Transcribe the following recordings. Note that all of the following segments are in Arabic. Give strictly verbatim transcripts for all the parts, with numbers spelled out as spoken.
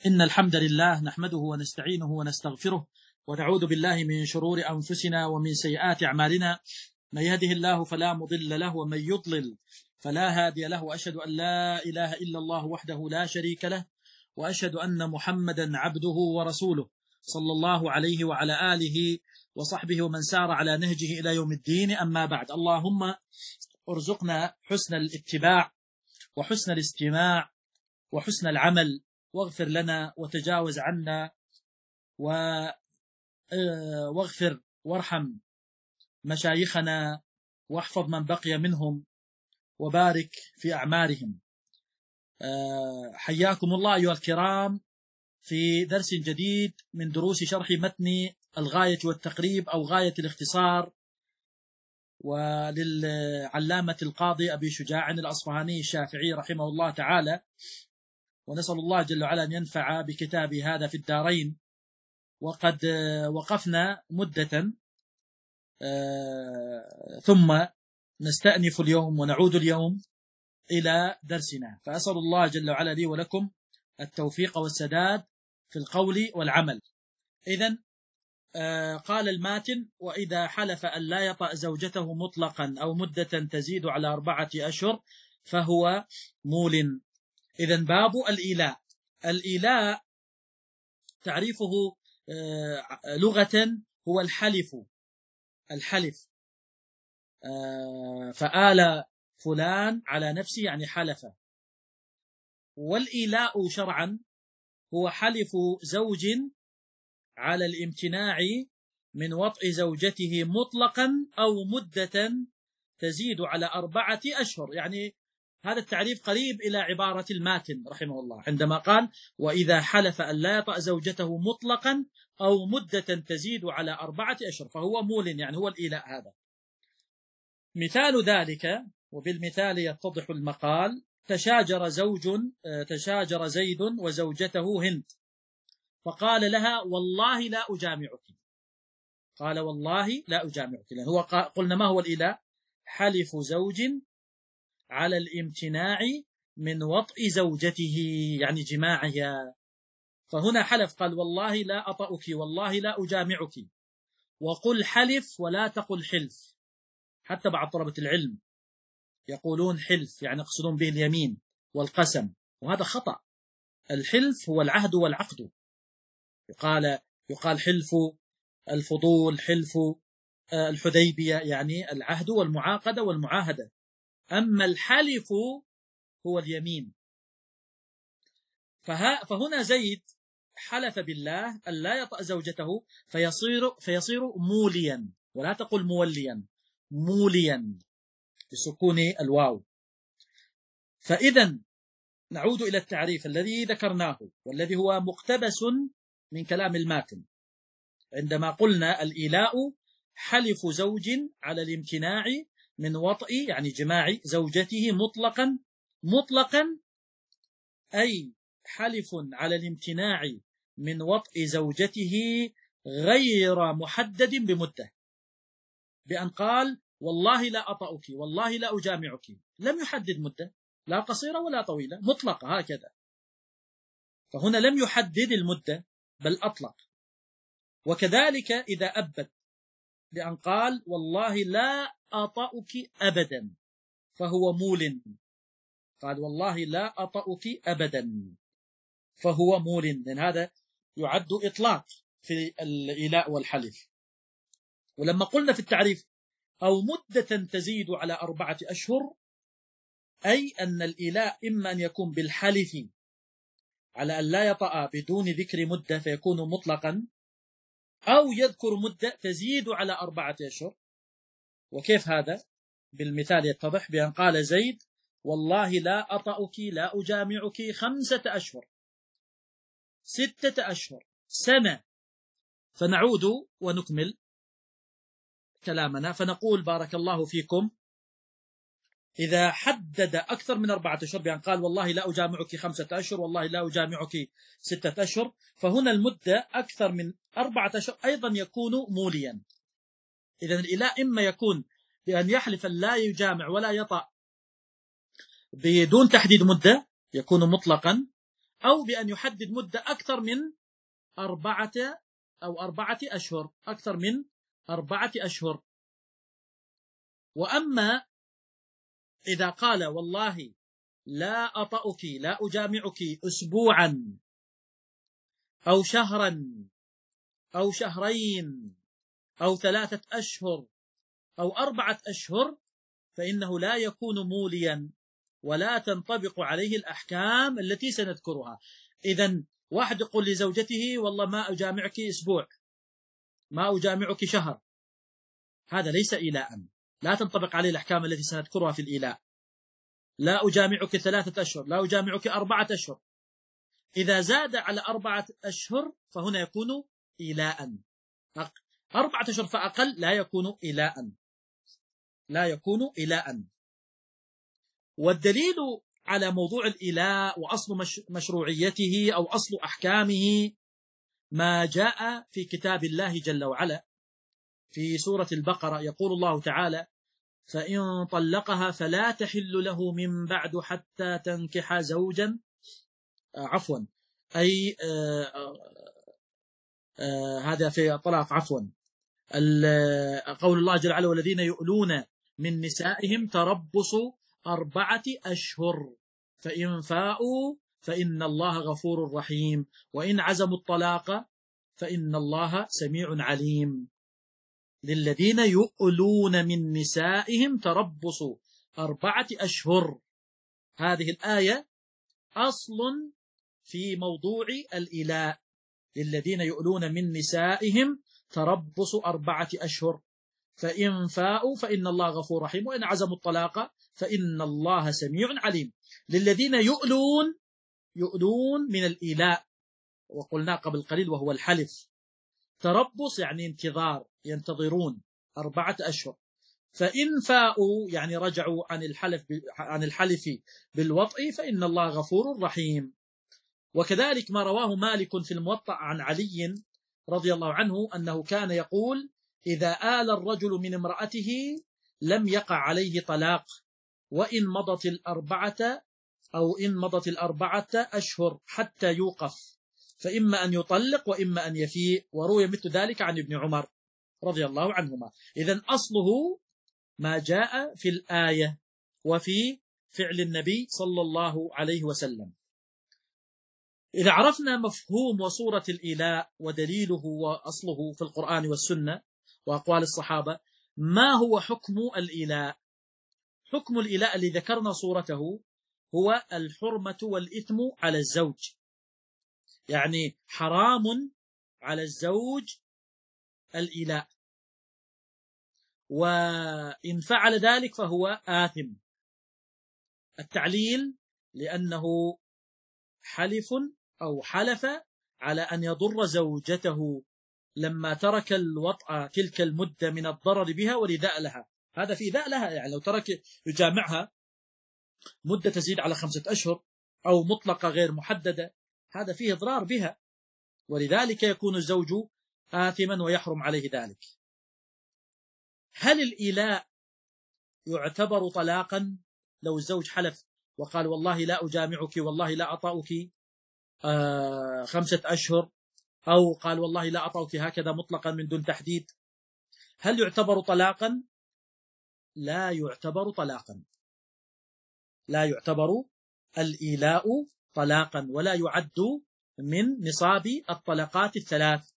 إن الحمد لله نحمده ونستعينه ونستغفره ونعوذ بالله من شرور أنفسنا ومن سيئات أعمالنا. من يهده الله فلا مضل له ومن يضلل فلا هادي له، وأشهد أن لا إله إلا الله وحده لا شريك له، وأشهد أن محمدا عبده ورسوله صلى الله عليه وعلى آله وصحبه ومن سار على نهجه إلى يوم الدين. أما بعد، اللهم ارزقنا حسن الاتباع وحسن الاستماع وحسن العمل، واغفر لنا وتجاوز عنا واغفر وارحم مشايخنا واحفظ من بقي منهم وبارك في أعمارهم. حياكم الله أيها الكرام في درس جديد من دروس شرح متن الغاية والتقريب أو غاية الاختصار، وللعلامة القاضي أبي شجاع الأصفهاني الشافعي رحمه الله تعالى، ونسأل الله جل وعلا أن ينفع بكتابه هذا في الدارين. وقد وقفنا مدة ثم نستأنف اليوم ونعود اليوم إلى درسنا، فأسأل الله جل وعلا لي ولكم التوفيق والسداد في القول والعمل. إذن قال الماتن: وإذا حلف أن لا يطأ زوجته مطلقا أو مدة تزيد على أربعة أشهر فهو مول. إذن باب الإيلاء. الإيلاء تعريفه لغة هو الحلف، الحلف فآل فلان على نفسه يعني حلف. والإيلاء شرعا هو حلف زوج على الامتناع من وطء زوجته مطلقا أو مدة تزيد على أربعة أشهر. يعني هذا التعريف قريب إلى عبارة الماتن رحمه الله عندما قال: وإذا حلف أن لا يطأ زوجته مطلقا أو مدة تزيد على أربعة أشهر فهو مول، يعني هو الإيلاء. هذا مثال ذلك، وبالمثال يتضح المقال: تشاجر زوج تشاجر زيد وزوجته هند، فقال لها: والله لا أجامعك. قال: والله لا أجامعك. لأن هو قلنا ما هو الإيلاء؟ حلف زوج على الامتناع من وطء زوجته يعني جماعها. فهنا حلف، قال: والله لا أطأك، والله لا أجامعك. وقل حلف ولا تقل حلف. حتى بعض طلبة العلم يقولون حلف يعني يقصدون به اليمين والقسم، وهذا خطأ. الحلف هو العهد والعقد. يقال يقال حلف الفضول، حلف الحديبية، يعني العهد والمعاقدة والمعاهدة. أما الحلف هو اليمين. فهنا زيد حلف بالله أن لا يطأ زوجته فيصير فيصير موليا، ولا تقل موليا، موليا بسكون الواو. فإذا نعود إلى التعريف الذي ذكرناه والذي هو مقتبس من كلام الماتن، عندما قلنا الإيلاء حلف زوج على الامتناع من وطئ يعني جماع زوجته مطلقا، مطلقا أي حلف على الامتناع من وطئ زوجته غير محدد بمدة، بأن قال: والله لا أطأك، والله لا أجامعك. لم يحدد مدة، لا قصيرة ولا طويلة، مطلقة هكذا. فهنا لم يحدد المدة بل أطلق. وكذلك إذا أبد بأن قال: والله لا أطأك أبدا فهو مول. قال: والله لا أطأك أبدا فهو مول، لأن هذا يعد إطلاق في الإيلاء والحلف. ولما قلنا في التعريف أو مدة تزيد على أربعة أشهر، أي أن الإيلاء إما أن يكون بالحلف على أن لا يطأ بدون ذكر مدة فيكون مطلقا، أو يذكر مدة تزيد على أربعة أشهر. وكيف هذا؟ بالمثال يتضح بأن قال زيد: والله لا أطأك، لا أجامعك خمسة أشهر، ستة أشهر، سنة. فنعود ونكمل كلامنا فنقول: بارك الله فيكم، إذا حدد أكثر من أربعة أشهر بأن قال: والله لا أجامعك خمسة أشهر، والله لا أجامعك ستة أشهر، فهنا المدة أكثر من أربعة أشهر أيضا يكون موليا. إذن الإيلاء إما يكون بأن يحلف لا يجامع ولا يطأ بدون تحديد مدة، يكون مطلقا، أو بأن يحدد مدة أكثر من أربعة أو أربعة أشهر، أكثر من أربعة أشهر. وأما إذا قال والله لا أطأك، لا أجامعك أسبوعا أو شهرا أو شهرين أو ثلاثة أشهر أو أربعة أشهر، فإنه لا يكون موليا ولا تنطبق عليه الأحكام التي سنذكرها. إذن واحد يقول لزوجته والله ما أجامعك أسبوع، ما أجامعك شهر، هذا ليس إيلاء، لا تنطبق عليه الأحكام التي سنذكرها في الإيلاء. لا أجامعك ثلاثة أشهر، لا أجامعك أربعة أشهر. إذا زاد على أربعة أشهر فهنا يكون إيلاء، أربعة أشهر فأقل لا يكون إيلاء، لا يكون إيلاء. والدليل على موضوع الإيلاء وأصل مشروعيته أو أصل أحكامه ما جاء في كتاب الله جل وعلا في سورة البقرة. يقول الله تعالى: فإن طلقها فلا تحل له من بعد حتى تنكح زوجا آه عفوا أي آه آه آه هذا في الطلاق عفوا قول الله جل وعلا: والذين يؤلون من نسائهم تربص أربعة أشهر فإن فاءوا فإن الله غفور رحيم وإن عزموا الطلاق فإن الله سميع عليم. للذين يؤلون من نسائهم تربص أربعة أشهر، هذه الآية أصل في موضوع الإيلاء. للذين يؤلون من نسائهم تربص أربعة أشهر فإن فاءوا فإن الله غفور رحيم وإن عزموا الطلاق فإن الله سميع عليم. للذين يؤلون، يؤلون من الإيلاء وقلنا قبل قليل وهو الحلف. تربص يعني انتظار، ينتظرون أربعة أشهر. فإن فاءوا يعني رجعوا عن الحلف عن الحلف بالوطء فإن الله غفور رحيم. وكذلك ما رواه مالك في الموطأ عن علي رضي الله عنه أنه كان يقول: إذا آل الرجل من امرأته لم يقع عليه طلاق وإن مضت الأربعة أو إن مضت الأربعة أشهر حتى يوقف، فإما أن يطلق وإما أن يفيء. وروي مثل ذلك عن ابن عمر رضي الله عنهما. إذن أصله ما جاء في الآية وفي فعل النبي صلى الله عليه وسلم. إذا عرفنا مفهوم وصورة الإيلاء ودليله وأصله في القرآن والسنة وأقوال الصحابة، ما هو حكم الإيلاء؟ حكم الإيلاء الذي ذكرنا صورته هو الحرمة والإثم على الزوج، يعني حرام على الزوج الإيلاء، وإن فعل ذلك فهو آثم. التعليل لأنه حلف أو حلف على أن يضر زوجته لما ترك الوطأ تلك المدة من الضرر بها والإيذاء لها. هذا في إيذاء لها، يعني لو ترك يجامعها مدة تزيد على خمسة أشهر أو مطلقة غير محددة، هذا فيه إضرار بها، ولذلك يكون الزوج آثما ويحرم عليه ذلك. هل الإيلاء يعتبر طلاقا لو الزوج حلف وقال والله لا أجامعك والله لا أطأك آه خمسة أشهر، أو قال والله لا أطأك هكذا مطلقا من دون تحديد، هل يعتبر طلاقا؟ لا يعتبر طلاقا، لا يعتبر الإيلاء طلاقا ولا يعد من نصاب الطلقات الثلاث.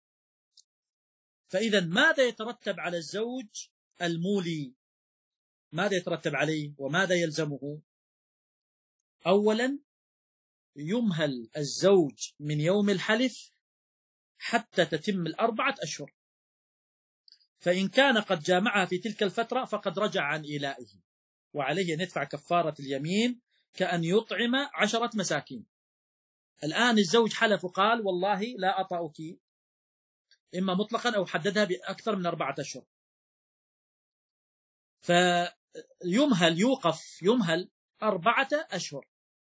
فإذا ماذا يترتب على الزوج المولي؟ ماذا يترتب عليه وماذا يلزمه؟ أولا يمهل الزوج من يوم الحلف حتى تتم الأربعة أشهر، فإن كان قد جامعها في تلك الفترة فقد رجع عن إيلائه وعليه أن يدفع كفارة اليمين كأن يطعم عشرة مساكين. الآن الزوج حلف وقال والله لا أطأك، إما مطلقا أو حددها بأكثر من أربعة أشهر، فيمهل يوقف يمهل أربعة أشهر.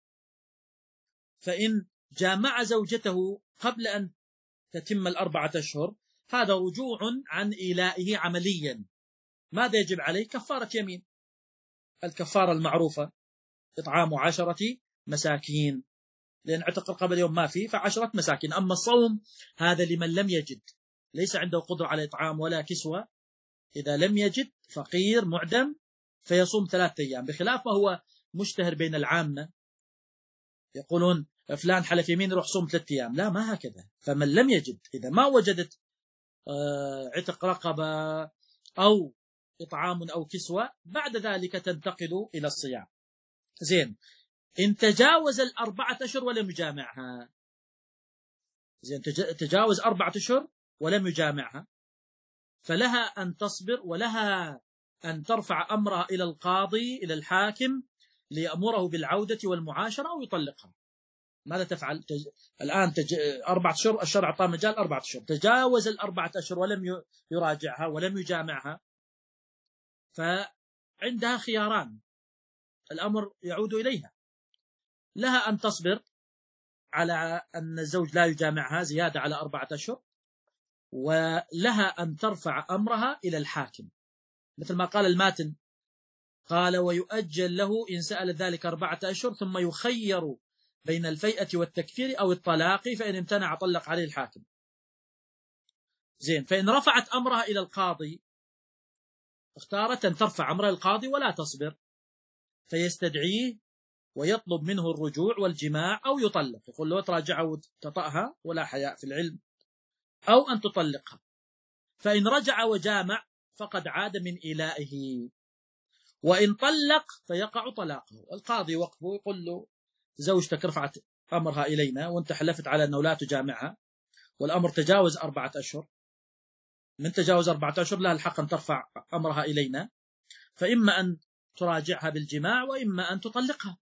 فإن جامع زوجته قبل أن تتم الأربعة أشهر هذا رجوع عن إيلائه عمليا. ماذا يجب عليه؟ كفارة يمين، الكفارة المعروفة إطعام عشرة مساكين. لأن عتق رقبة اليوم ما فيه، فعشرة مساكين. أما الصوم هذا لمن لم يجد، ليس عنده قدرة على إطعام ولا كسوة، إذا لم يجد فقير معدم فيصوم ثلاثة أيام، بخلاف ما هو مشتهر بين العامة يقولون فلان حلف يمين روح صوم ثلاثة أيام. لا، ما هكذا. فمن لم يجد، إذا ما وجدت عتق رقبة أو إطعام أو كسوة، بعد ذلك تنتقل إلى الصيام. زين، إن تجاوز الأربعة أشهر ولم يجامعها، زين تجاوز أربعة أشهر ولم يجامعها، فلها أن تصبر، ولها أن ترفع أمرها إلى القاضي، إلى الحاكم، ليأمره بالعودة والمعاشرة أو يطلقها. ماذا تفعل؟ تج... الآن تج... أربعة أشهر، الشرع أعطاه مجال أربعة أشهر، تجاوز الأربعة أشهر ولم يراجعها ولم يجامعها، فعندها خياران، الأمر يعود إليها. لها أن تصبر على أن الزوج لا يجامعها زيادة على أربعة أشهر، ولها أن ترفع أمرها إلى الحاكم، مثل ما قال الماتن، قال ويؤجل له إن سأل ذلك أربعة أشهر ثم يخير بين الفيئة والتكفير أو الطلاق، فإن امتنع طلق عليه الحاكم. زين، فإن رفعت أمرها إلى القاضي، اختارت أن ترفع أمرها القاضي ولا تصبر، فيستدعيه ويطلب منه الرجوع والجماع أو يطلق، يقول له تراجع وتطأها ولا حياء في العلم، أو أن تطلقها. فإن رجع وجامع فقد عاد من إلائه، وإن طلق فيقع طلاقه. القاضي وقفه يقول له زوجتك رفعت أمرها إلينا وانت حلفت على أنه لا تجامعها، والأمر تجاوز أربعة أشهر، من تجاوز أربعة أشهر لها الحق أن ترفع أمرها إلينا، فإما أن تراجعها بالجماع وإما أن تطلقها.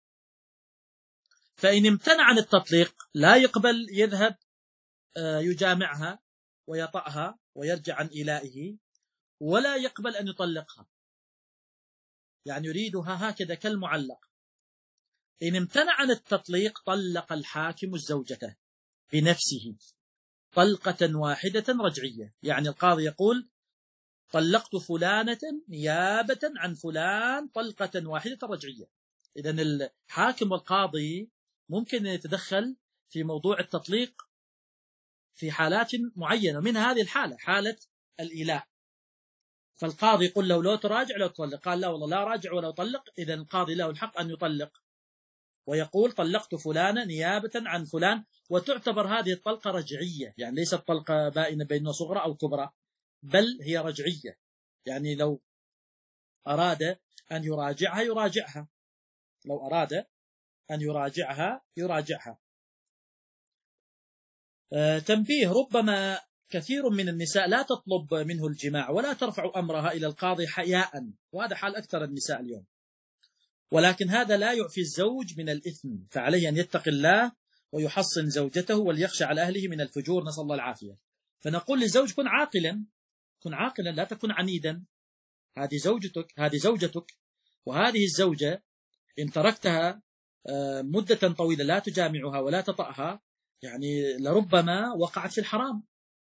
فإن امتنع عن التطليق لا يقبل يذهب يجامعها ويطأها ويرجع عن إلائه، ولا يقبل أن يطلقها، يعني يريدها هكذا كالمعلق. إن امتنع عن التطليق طلق الحاكم الزوجة بنفسه طلقة واحدة رجعية، يعني القاضي يقول طلقت فلانة نيابة عن فلان طلقة واحدة رجعية. إذن الحاكم والقاضي ممكن أن يتدخل في موضوع التطليق في حالات معينة، من هذه الحالة حالة الإيلاء، فالقاضي يقول له لو تراجع لو تطلق، قال لا والله لا راجع ولا أطلق، إذن القاضي له الحق أن يطلق ويقول طلقت فلانة نيابة عن فلان، وتعتبر هذه الطلقة رجعية، يعني ليست طلقة بائنة بين صغرى أو كبرى، بل هي رجعية، يعني لو أراد أن يراجعها يراجعها، لو أراد أن يراجعها يراجعها. آه تنبيه، ربما كثير من النساء لا تطلب منه الجماع ولا ترفع أمرها إلى القاضي حياء، وهذا حال أكثر النساء اليوم، ولكن هذا لا يعفي الزوج من الإثم، فعليه أن يتقي الله ويحصن زوجته وليخشى على أهله من الفجور، نسأل الله العافية. فنقول للزوج كن عاقلا، كن عاقلا، لا تكن عنيدا، هذه زوجتك هذه زوجتك وهذه الزوجة إن تركتها مدة طويلة لا تجامعها ولا تطأها، يعني لربما وقعت في الحرام،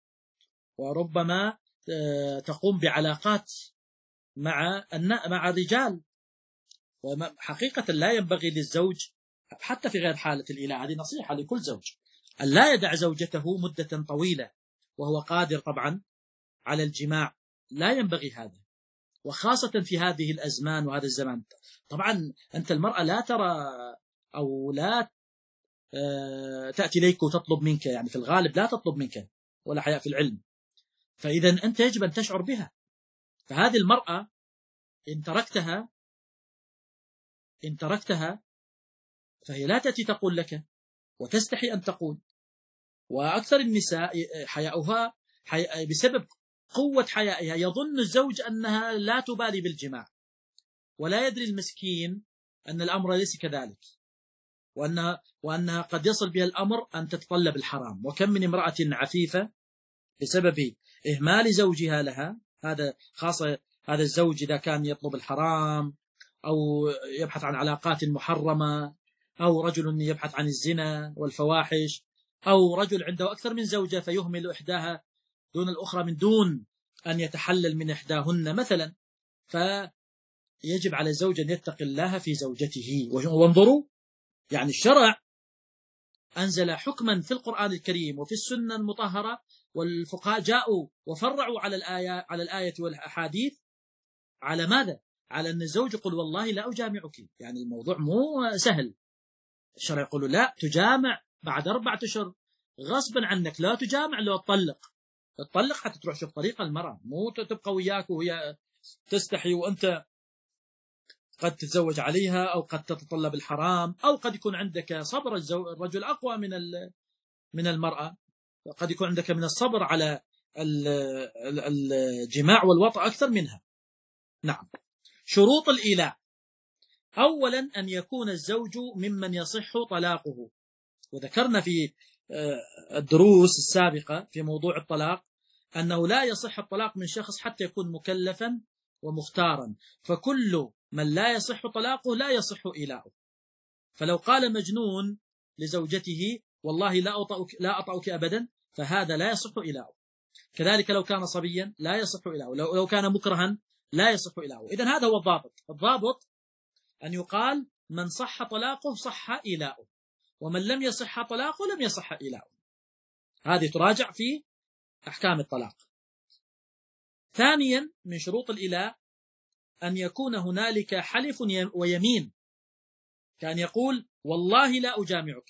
وربما تقوم بعلاقات مع مع الرجال، وحقيقة لا ينبغي للزوج حتى في غير حالة الإيلاء، هذه نصيحة لكل زوج، أن لا يدع زوجته مدة طويلة وهو قادر طبعا على الجماع، لا ينبغي هذا، وخاصة في هذه الأزمان وهذا الزمان. طبعا أنت المرأة لا ترى أو لا تأتي إليك وتطلب منك، يعني في الغالب لا تطلب منك ولا حياء في العلم، فإذا أنت يجب أن تشعر بها. فهذه المرأة إن تركتها إن تركتها فهي لا تأتي تقول لك وتستحي أن تقول. وأكثر النساء حياؤها حي... بسبب قوة حيائها يظن الزوج أنها لا تبالي بالجماع، ولا يدري المسكين أن الأمر ليس كذلك، وأنها, وأنها قد يصل بها الأمر أن تتطلب الحرام. وكم من امرأة عفيفة بسبب إهمال زوجها لها، هذا خاصة هذا الزوج إذا كان يطلب الحرام أو يبحث عن علاقات محرمة، أو رجل يبحث عن الزنا والفواحش، أو رجل عنده أكثر من زوجة فيهمل إحداها دون الأخرى من دون أن يتحلل من إحداهن مثلا، فيجب على الزوج أن يتقي الله في زوجته. وانظروا يعني الشرع أنزل حكما في القرآن الكريم وفي السنة المطهرة، والفقهاء جاءوا وفرعوا على الآية على الآية والأحاديث على ماذا؟ على أن الزوج يقول والله لا أجامعك. يعني الموضوع مو سهل. الشرع يقول لا تجامع بعد أربعة أشهر غصبا عنك، لا تجامع لو تطلق. تطلق حتى تروح تشوف طريقة المرأة، مو تبقى وياك وهي تستحي وأنت قد تتزوج عليها، أو قد تتطلب الحرام، أو قد يكون عندك صبر. الرجل أقوى من من المرأة، قد يكون عندك من الصبر على الجماع والوطأ أكثر منها. نعم. شروط الإيلاء: أولا أن يكون الزوج ممن يصح طلاقه، وذكرنا في الدروس السابقة في موضوع الطلاق أنه لا يصح الطلاق من شخص حتى يكون مكلفا ومختارا، فكل من لا يصح طلاقه لا يصح إيلاؤه. فلو قال مجنون لزوجته والله لا أطأك, لا أطأك أبدا، فهذا لا يصح إيلاؤه. كذلك لو كان صبيا لا يصح إيلاؤه، لو, لو كان مكرها لا يصح إيلاؤه. إذن هذا هو الضابط. الضابط أن يقال من صح طلاقه صح إيلاؤه، ومن لم يصح طلاقه لم يصح إيلاؤه. هذه تراجع في أحكام الطلاق. ثانيا من شروط الإيلاء أن يكون هنالك حلف ويمين، كان يقول والله لا أجامعك،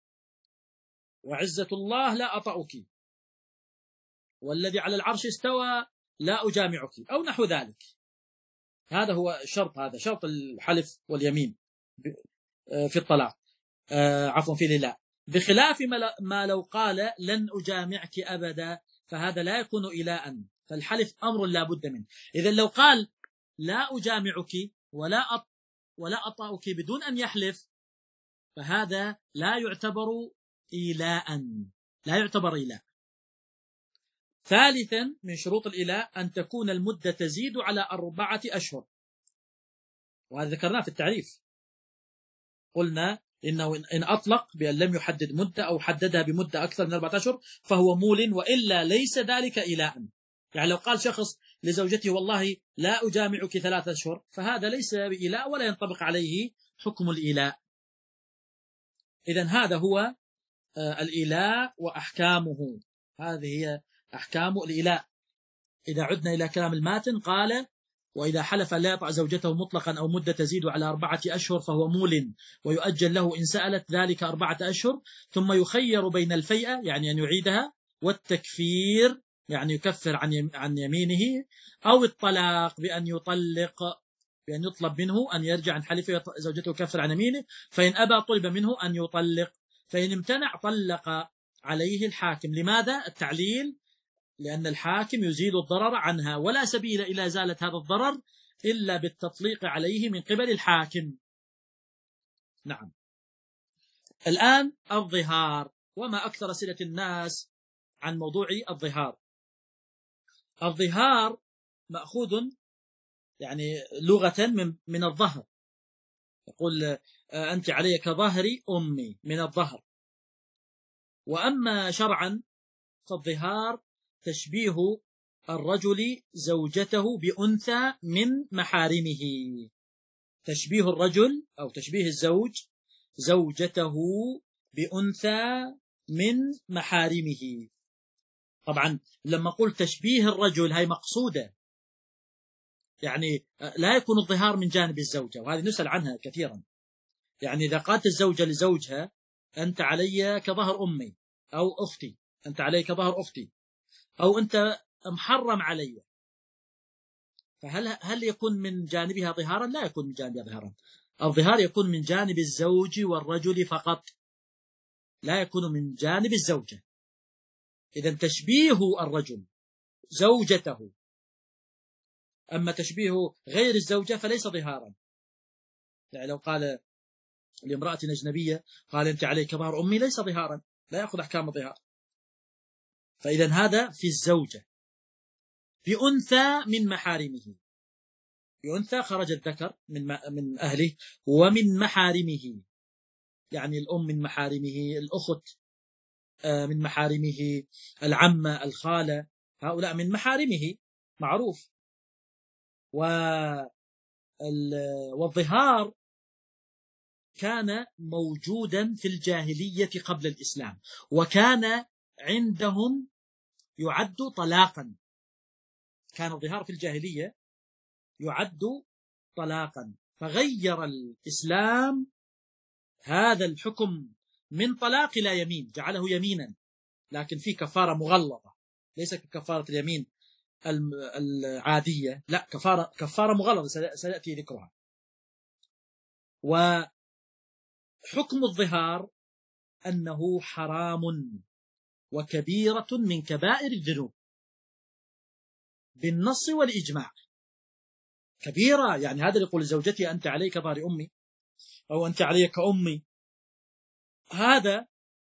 وعزة الله لا أطأك، والذي على العرش استوى لا أجامعك، أو نحو ذلك. هذا هو شرط، هذا شرط الحلف واليمين في الطلاق، عفوا في الإيلاء. بخلاف ما لو قال لن أجامعك أبدا، فهذا لا يكون إيلاء، فالحلف أمر لا بد منه. إذن لو قال لا أجامعك ولا أط... ولا أطأك بدون أن يحلف، فهذا لا يعتبر إيلاء، لا يعتبر إيلاء. ثالثا من شروط الإيلاء أن تكون المدة تزيد على أربعة أشهر، وهذا ذكرناه في التعريف. قلنا إنه إن أطلق بأن لم يحدد مدة أو حددها بمدة أكثر من أربعة أشهر فهو مول، وإلا ليس ذلك إيلاء. يعني لو قال شخص لزوجته والله لا أجامعك ثلاثة أشهر، فهذا ليس بإيلاء ولا ينطبق عليه حكم الإيلاء. إذن هذا هو الإيلاء وأحكامه. هذه هي أحكام الإيلاء. إذا عدنا إلى كلام الماتن قال: وإذا حلف لا يطأ زوجته مطلقا أو مدة تزيد على أربعة أشهر فهو مول، ويؤجل له إن سألت ذلك أربعة أشهر، ثم يخير بين الفيئة يعني أن يعيدها، والتكفير يعني يكفر عن عن يمينه، أو الطلاق بأن يطلق، بأن يطلب منه أن يرجع عن حلفه زوجته يكفر عن يمينه، فإن أبى طلب منه أن يطلق، فإن امتنع طلق عليه الحاكم. لماذا؟ التعليل: لأن الحاكم يزيل الضرر عنها، ولا سبيل إلى إزالة هذا الضرر إلا بالتطليق عليه من قبل الحاكم. نعم. الآن الظهار، وما أكثر أسئلة الناس عن موضوع الظهار. الظهار مأخوذ يعني لغة من من الظهر، يقول أنت علي كظهر أمي، من الظهر. وأما شرعا فالظهار تشبيه الرجل زوجته بأنثى من محارمه، تشبيه الرجل أو تشبيه الزوج زوجته بأنثى من محارمه. طبعا لما قلت تشبيه الرجل هاي مقصودة، يعني لا يكون الظهار من جانب الزوجة، وهذه نسأل عنها كثيرا. يعني إذا قالت الزوجة لزوجها أنت علي كظهر أمي، أو أختي، أنت علي كظهر أختي، أو أنت محرم علي، فهل هل يكون من جانبها ظهارا؟ لا يكون من جانبها ظهارا. الظهار يكون من جانب الزوج والرجل فقط، لا يكون من جانب الزوجة. إذن تشبيه الرجل زوجته، أما تشبيه غير الزوجة فليس ظهارا. يعني لو قال لامرأة أجنبية قال أنت عليك ظهر أمي، ليس ظهارا، لا يأخذ أحكام الظهار. فإذن هذا في الزوجة. بأنثى من محارمه، بأنثى خرج الذكر من من أهله، ومن محارمه يعني الأم من محارمه، الأخت من محارمه، العمة، الخالة، هؤلاء من محارمه معروف. والظهار كان موجودا في الجاهلية قبل الإسلام، وكان عندهم يعد طلاقا. كان الظهار في الجاهلية يعد طلاقا، فغير الإسلام هذا الحكم من طلاق إلى يمين، جعله يمينا، لكن في كفارة مغلظة، ليس ككفارة اليمين العادية، لا، كفارة كفارة مغلظة سيأتي ذكرها. وحكم الظهار أنه حرام وكبيرة من كبائر الذنوب بالنص والإجماع. كبيرة يعني هذا اللي يقول لزوجتي أنت علي كظهر أمي، أو أنت علي كأمي، هذا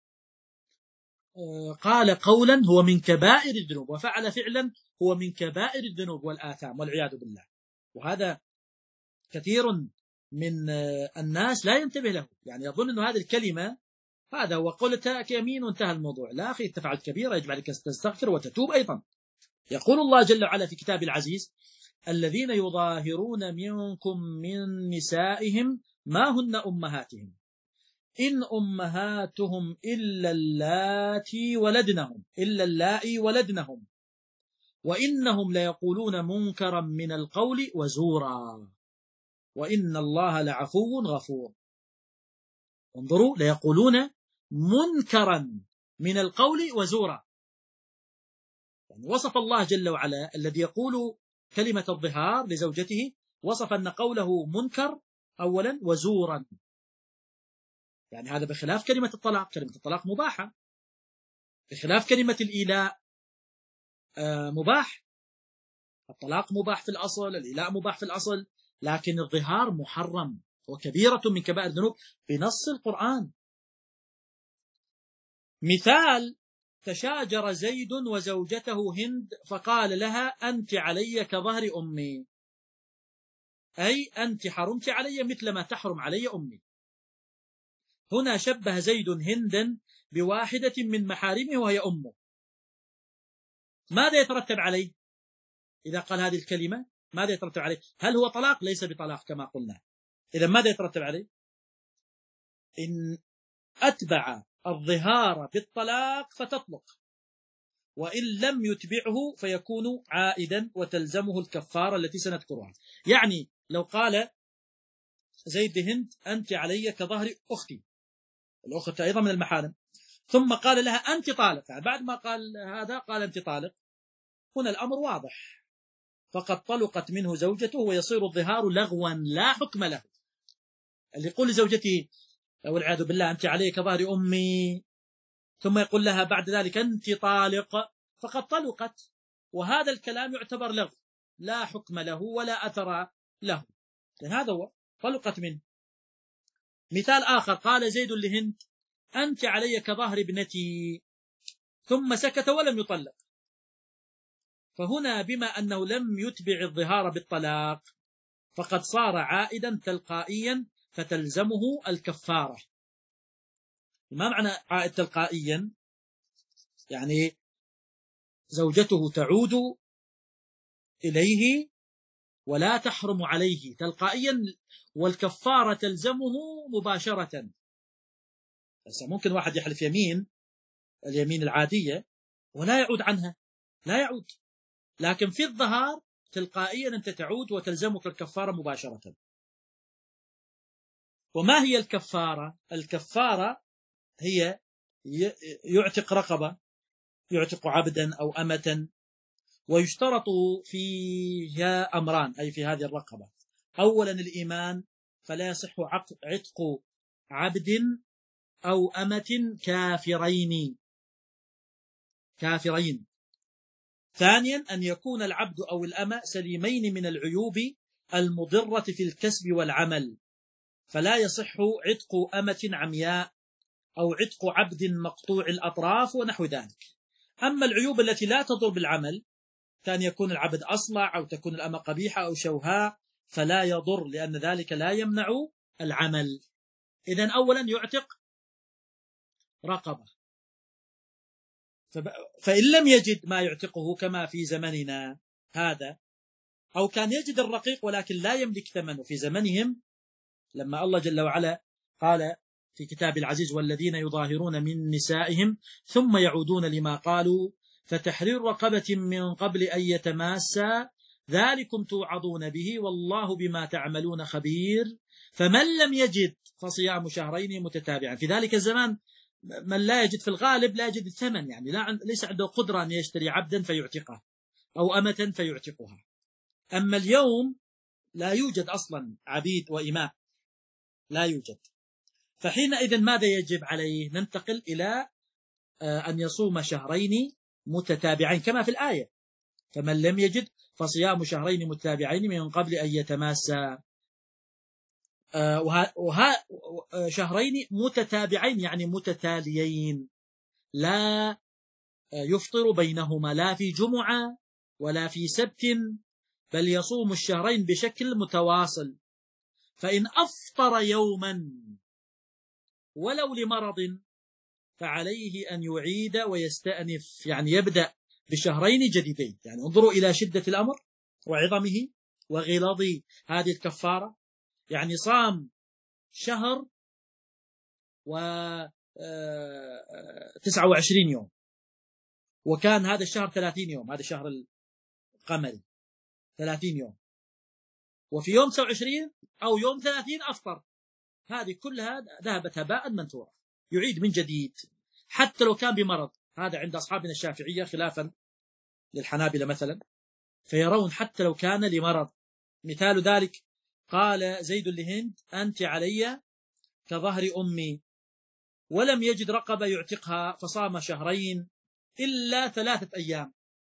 قال قولا هو من كبائر الذنوب، وفعل فعلا هو من كبائر الذنوب والآثام والعياذ بالله. وهذا كثير من الناس لا ينتبه له، يعني يظن أن هذه الكلمة هذا هو قولتك يمين وانتهى الموضوع. لا أخي، أنت فعلت كبيرة، يجب عليك تستغفر وتتوب أيضا. يقول الله جل وعلا في كتاب العزيز: الذين يظاهرون منكم من نسائهم ما هن أمهاتهم إن أمهاتهم إلا اللاتي ولدنهم إلا اللائي ولدنهم وإنهم ليقولون منكرا من القول وزورا وإن الله لعفو غفور. انظروا، ليقولون منكرا من القول وزورا، يعني وصف الله جل وعلا الذي يقول كلمة الظهار لزوجته، وصف أن قوله منكر أولا وزورا، يعني هذا بخلاف كلمة الطلاق. كلمة الطلاق مباحة، بخلاف كلمة الإيلاء مباح. الطلاق مباح في الأصل، الإيلاء مباح في الأصل، لكن الظهار محرم وكبيرة من كبائر الذنوب بنص القرآن. مثال: تشاجر زيد وزوجته هند فقال لها أنت علي كظهر أمي، أي أنت حرمت علي مثل ما تحرم علي أمي. هنا شبه زيد هندا بواحدة من محارمه وهي أمه. ماذا يترتب عليه إذا قال هذه الكلمة؟ ماذا يترتب عليه؟ هل هو طلاق؟ ليس بطلاق كما قلنا. إذا ماذا يترتب عليه؟ إن أتبع الظهار بالطلاق فتطلق، وإن لم يتبعه فيكون عائدا وتلزمه الكفارة التي سنذكرها. يعني لو قال زيد هند أنت علي كظهر أختي، الأخت أيضا من المحارم، ثم قال لها أنت طالق، يعني بعد ما قال هذا قال أنت طالق، هنا الأمر واضح، فقد طلقت منه زوجته ويصير الظهار لغوا لا حكم له. اللي يقول لزوجته والعياذ بالله أنت علي كظهر أمي، ثم يقول لها بعد ذلك أنت طالق، فقد طلقت، وهذا الكلام يعتبر لغو لا حكم له ولا أثر له، لأن هذا هو طلقت منه. مثال آخر: قال زيد لهند أنت علي كظهر ابنتي، ثم سكت ولم يطلق، فهنا بما أنه لم يتبع الظهار بالطلاق فقد صار عائدا تلقائيا فتلزمه الكفارة. ما معنى عائد تلقائيا؟ يعني زوجته تعود إليه ولا تحرم عليه تلقائيا، والكفارة تلزمه مباشرة. بس ممكن واحد يحلف يمين، اليمين العادية، ولا يعود عنها، لا يعود، لكن في الظهار تلقائيا أنت تعود وتلزمك الكفارة مباشرة. وما هي الكفارة؟ الكفارة هي يعتق رقبة، يعتق عبدا أو أمة، ويشترط فيها أمران، أي في هذه الرقبة: أولا الإيمان، فلا يصح عتق عبد أو أمة كافرين كافرين ثانيا أن يكون العبد أو الأمة سليمين من العيوب المضرة في الكسب والعمل، فلا يصح عتق أمة عمياء أو عتق عبد مقطوع الأطراف ونحو ذلك. أما العيوب التي لا تضر بالعمل، كان يكون العبد أصلع أو تكون الأمة قبيحة أو شوهاء، فلا يضر، لأن ذلك لا يمنع العمل. إذن أولا يعتق رقبة، فإن لم يجد ما يعتقه كما في زمننا هذا، أو كان يجد الرقيق ولكن لا يملك ثمنه في زمنهم، لما الله جل وعلا قال في كتاب العزيز: والذين يظاهرون من نسائهم ثم يعودون لما قالوا فتحرير رقبة من قبل أن يتماسا ذلكم توعظون به والله بما تعملون خبير فمن لم يجد فصيام شهرين متتابعين. في ذلك الزمان من لا يجد في الغالب لا يجد الثمن، يعني لا ليس عنده قدرة أن يشتري عبدا فيعتقه أو أمة فيعتقها. أما اليوم لا يوجد أصلا عبيد وإماء، لا يوجد. فحينئذ ماذا يجب عليه؟ ننتقل إلى أن يصوم شهرين متتابعين كما في الآية: فمن لم يجد فصيام شهرين متتابعين من قبل أن يتماسا. وها شهرين متتابعين يعني متتاليين، لا يفطر بينهما لا في جمعة ولا في سبت، بل يصوم الشهرين بشكل متواصل. فإن أفطر يوما ولو لمرض فعليه أن يعيد ويستأنف، يعني يبدأ بشهرين جديدين. يعني انظروا إلى شدة الأمر وعظمه وغلاظ هذه الكفارة. يعني صام شهر و تسعة وعشرين يوم، وكان هذا الشهر ثلاثين يوم، هذا الشهر القمري ثلاثين يوم، وفي يوم تسعة وعشرين أو يوم ثلاثين أفطر، هذه كلها ذهبت هباء منثورا. يعيد من جديد حتى لو كان بمرض. هذا عند أصحابنا الشافعية خلافا للحنابلة مثلا، فيرون حتى لو كان لمرض. مثال ذلك قال زيد لهند: أنت علي كظهر أمي، ولم يجد رقبة يعتقها فصام شهرين إلا ثلاثة أيام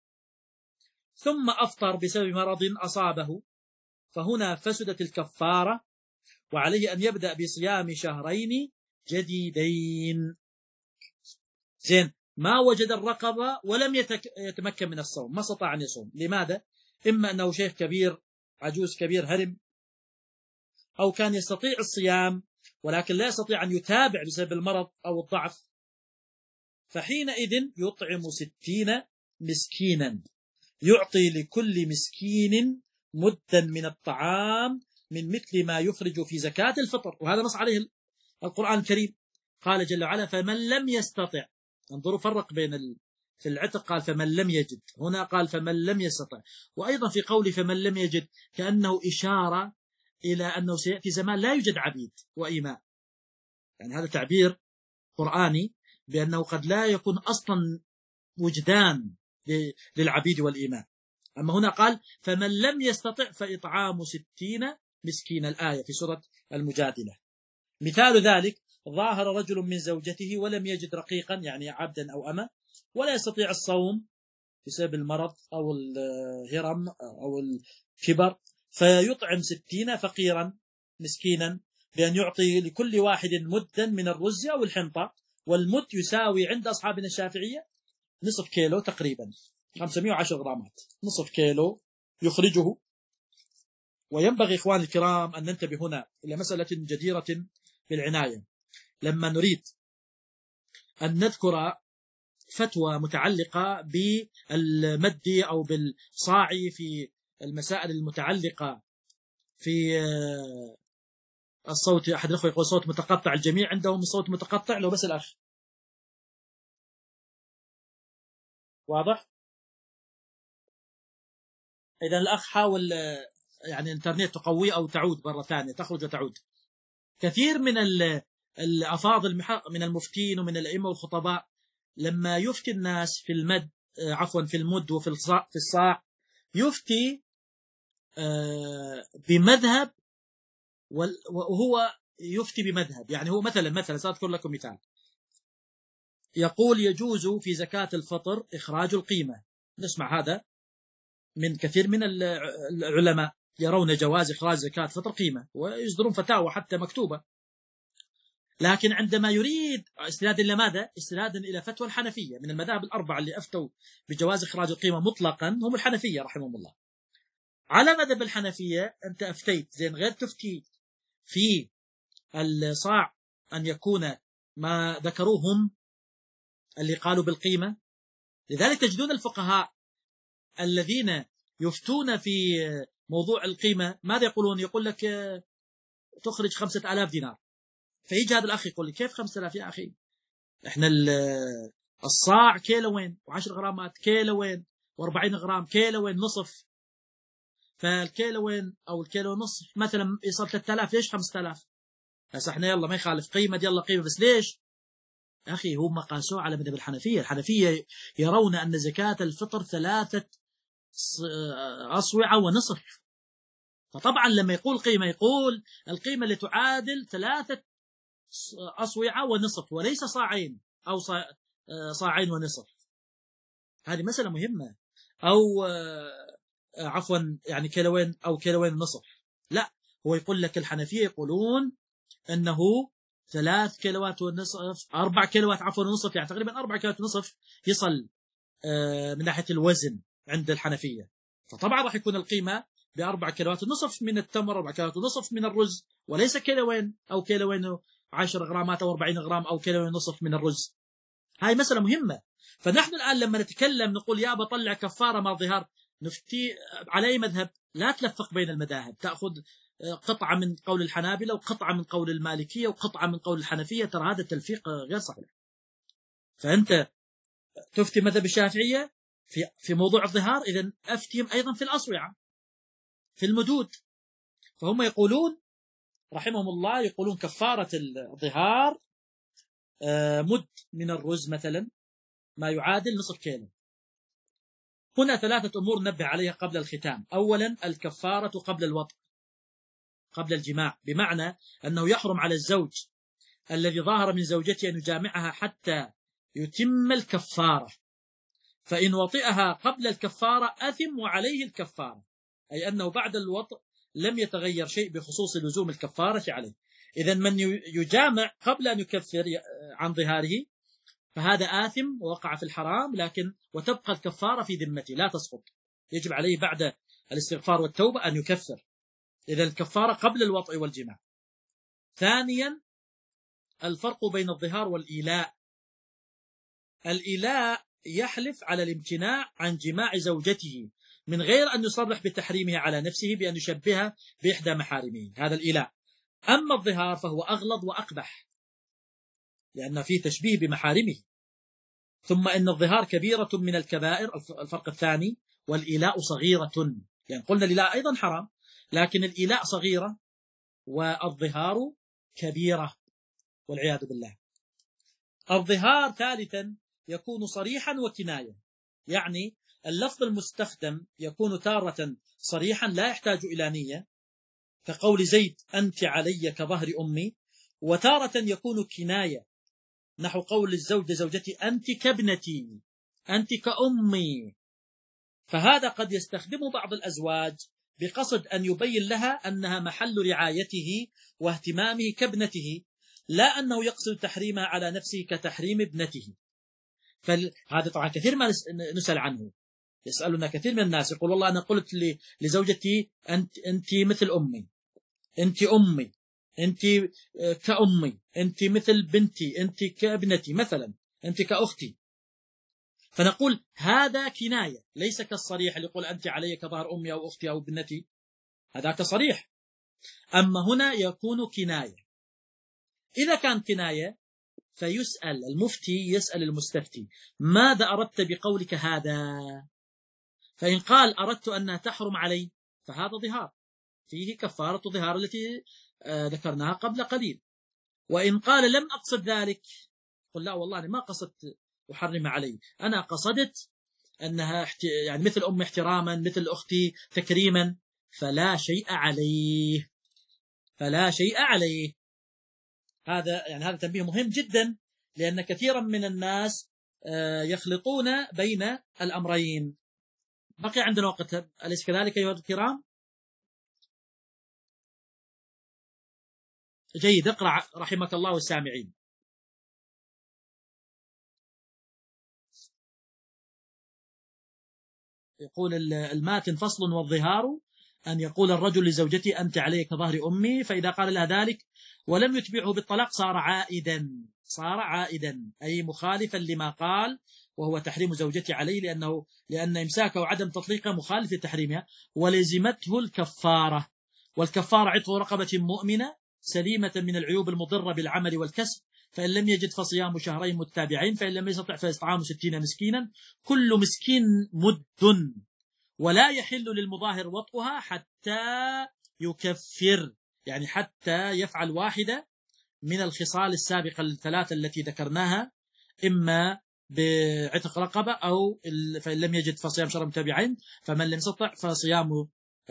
ثم أفطر بسبب مرض أصابه، فهنا فسدت الكفارة وعليه أن يبدأ بصيام شهرين جديدين. زين، ما وجد الرقبة ولم يتمكن من الصوم، ما استطاع أن يصوم. لماذا؟ إما أنه شيخ كبير، عجوز كبير هرم، أو كان يستطيع الصيام ولكن لا يستطيع أن يتابع بسبب المرض أو الضعف، فحينئذ يطعم ستين مسكينا، يعطي لكل مسكين مدا من الطعام من مثل ما يخرج في زكاة الفطر. وهذا نص عليه القرآن الكريم، قال جل وعلا: فمن لم يستطع. انظروا فرق بين ال... في العتق قال فمن لم يجد، هنا قال فمن لم يستطع. وأيضا في قول فمن لم يجد كأنه إشارة إلى أنه سيأتي زمان لا يوجد عبيد وإماء، يعني هذا تعبير قرآني بأنه قد لا يكون أصلا وجدان للعبيد والإماء. أما هنا قال فمن لم يستطع فإطعام ستين مسكين، الآية في سورة المجادلة. مثال ذلك: ظاهر رجل من زوجته ولم يجد رقيقا يعني عبدا أو أمة، ولا يستطيع الصوم بسبب المرض أو الهرم أو الكبر، فيطعم ستين فقيرا مسكينا بأن يعطي لكل واحد مدا من الرز أو الحنطة، والمد يساوي عند أصحابنا الشافعية نصف كيلو تقريبا، خمسمائة وعشرة غرامات، نصف كيلو يخرجه. وينبغي إخواني الكرام أن ننتبه هنا إلى مسألة جديرة بالعناية. لما نريد أن نذكر فتوى متعلقة بالمد أو بالصاع في المسائل المتعلقة في الصوت، أحد الأخوة يقول صوت متقطع، الجميع عندهم صوت متقطع، لو بس الأخ واضح. إذا الأخ حاول يعني الإنترنت تقويه أو تعود مرة ثانية، تخرج وتعود. كثير من الأفاضل من المفتين ومن الأئمة والخطباء لما يفتي الناس في المد عفوا في المد وفي الصاع في الصاع يفتي بمذهب، وهو يفتي بمذهب. يعني هو مثلا مثلا سأذكر لكم مثال، يقول يجوز في زكاة الفطر إخراج القيمة. نسمع هذا من كثير من العلماء، يرون جواز إخراج زكاة فطر قيمة ويصدرون فتاوى حتى مكتوبة. لكن عندما يريد استنادا إلى ماذا؟ استنادا إلى فتوى الحنفية، من المذاهب الأربعة اللي أفتوا بجواز إخراج القيمة مطلقا هم الحنفية رحمهم الله. على مذهب الحنفية أنت أفتيت زين، غير تفتي في الصاع أن يكون ما ذكروهم اللي قالوا بالقيمة. لذلك تجدون الفقهاء الذين يفتون في موضوع القيمة ماذا يقولون؟ يقول لك تخرج خمسة آلاف دينار، فيجي هذا الأخ يقول لي كيف خمسة آلاف يا أخي؟ إحنا الصاع كيلوين وعشر غرامات كيلوين وأربعين غرام كيلوين نصف، فالكيلوين أو الكيلو نصف مثلا يصل ثلاثة آلاف، ليش خمسة آلاف؟ بس إحنا يلا ما يخالف قيمة، يلا قيمة، بس ليش؟ يا أخي هم قاسوه على مذهب الحنفية. الحنفية يرون أن زكاة الفطر ثلاثة أصوعة ونصف، فطبعا لما يقول قيمة يقول القيمة اللي تعادل ثلاثة أصوعة ونصف وليس صاعين أو صاعين ونصف. هذه مسألة مهمة. أو عفوا يعني كيلوين أو كيلوين ونصف، لا، هو يقول لك الحنفية يقولون أنه ثلاث كيلوات ونصف، أربع كيلوات عفوا ونصف، يعني تقريبا أربع كيلوات ونصف يصل من ناحية الوزن عند الحنفية. فطبعا راح يكون القيمة بأربع كيلوات ونصف من التمر، أربع كيلوات ونصف من الرز، وليس كيلوين أو كيلوين عشر غرامات أو أربعين غرام أو كيلوين ونصف من الرز. هاي مسألة مهمة. فنحن الآن لما نتكلم نقول يا بطلع كفارة ما ظهر، نفتي على أي مذهب؟ لا تلفق بين المذاهب، تأخذ قطعة من قول الحنابلة وقطعة من قول المالكية وقطعة من قول الحنفية، ترى هذا التلفيق غير صحيح. فأنت تفتي مذهب الشافعية في في موضوع الظهار، إذن أفتيهم أيضا في الأصوعة في المدود. فهم يقولون رحمهم الله يقولون كفارة الظهار مد من الرز مثلا ما يعادل نصف كيلو. هنا ثلاثة أمور نبه عليها قبل الختام. أولا الكفارة قبل الوطء، قبل الجماع، بمعنى أنه يحرم على الزوج الذي ظاهر من زوجته أن يجامعها حتى يتم الكفارة، فإن وطئها قبل الكفارة أثم وعليه الكفارة، أي أنه بعد الوطء لم يتغير شيء بخصوص لزوم الكفارة عليه. إذن من يجامع قبل أن يكفر عن ظهاره فهذا آثم ووقع في الحرام، لكن وتبقى الكفارة في ذمته لا تسقط، يجب عليه بعد الاستغفار والتوبة أن يكفر. إذن الكفارة قبل الوطء والجماع. ثانيا الفرق بين الظهار والإيلاء. الإيلاء يحلف على الامتناع عن جماع زوجته من غير أن يصرح بتحريمها على نفسه بأن يشبهها بإحدى محارمه، هذا الإيلاء. أما الظهار فهو أغلظ وأقبح لأن فيه تشبيه بمحارمه. ثم إن الظهار كبيرة من الكبائر، الفرق الثاني، والإيلاء صغيرة، يعني قلنا الإيلاء أيضا حرام، لكن الإيلاء صغيرة والظهار كبيرة والعياذ بالله. الظهار ثالثا يكون صريحا وكناية، يعني اللفظ المستخدم يكون تارة صريحا لا يحتاج إلى نية كقول زيد أنت علي كظهر أمي، وتارة يكون كناية نحو قول الزوج زوجتي أنت كابنتي، أنت كأمي. فهذا قد يستخدمه بعض الأزواج بقصد أن يبين لها أنها محل رعايته واهتمامه كابنته، لا أنه يقصد تحريمها على نفسه كتحريم ابنته. فهذا طبعا كثير ما نسأل عنه، يسألنا كثير من الناس يقول والله أنا قلت لزوجتي أنت, أنت مثل أمي، أنت أمي، أنت كأمي، أنت مثل بنتي، أنت كابنتي مثلا، أنت كأختي. فنقول هذا كناية ليس كالصريح اللي يقول أنت علي كظهر أمي أو أختي أو ابنتي، هذا كصريح. أما هنا يكون كناية. إذا كان كناية فيسأل المفتي يسأل المستفتي ماذا أردت بقولك هذا؟ فإن قال أردت أنها تحرم علي فهذا ظهار فيه كفارة ظهار التي ذكرناها قبل قليل. وإن قال لم أقصد ذلك، قل لا والله أنا ما قصدت أحرم علي، أنا قصدت أنها يعني مثل أمي احتراما، مثل أختي تكريما، فلا شيء عليه، فلا شيء عليه. هذا يعني هذا تنبيه مهم جدا، لأن كثيرا من الناس يخلطون بين الأمرين. بقي عندنا وقت، أليس كذلك أيها الكرام؟ جيد، اقرأ رحمك الله والسامعين. يقول الماتن فصل والظهار أن يقول الرجل لزوجته أنت علي كظهر أمي، فإذا قال لها ذلك ولم يتبعه بالطلاق صار عائدا، صار عائدا أي مخالفا لما قال وهو تحريم زوجته عليه، لأنه لأن إمساكه وعدم تطليقه مخالف لتحريمها، ولزمته الكفارة، والكفارة عتق رقبة مؤمنة سليمة من العيوب المضرة بالعمل والكسب، فإن لم يجد فصيام شهرين متتابعين، فإن لم يستطع فإطعام ستين مسكينا، كل مسكين مد، ولا يحل للمظاهر وطئها حتى يكفر، يعني حتى يفعل واحدة من الخصال السابقة الثلاثة التي ذكرناها، إما بعتق رقبة، أو فإن لم يجد فصيام شهرين متتابعين، فمن لم يستطع فصيام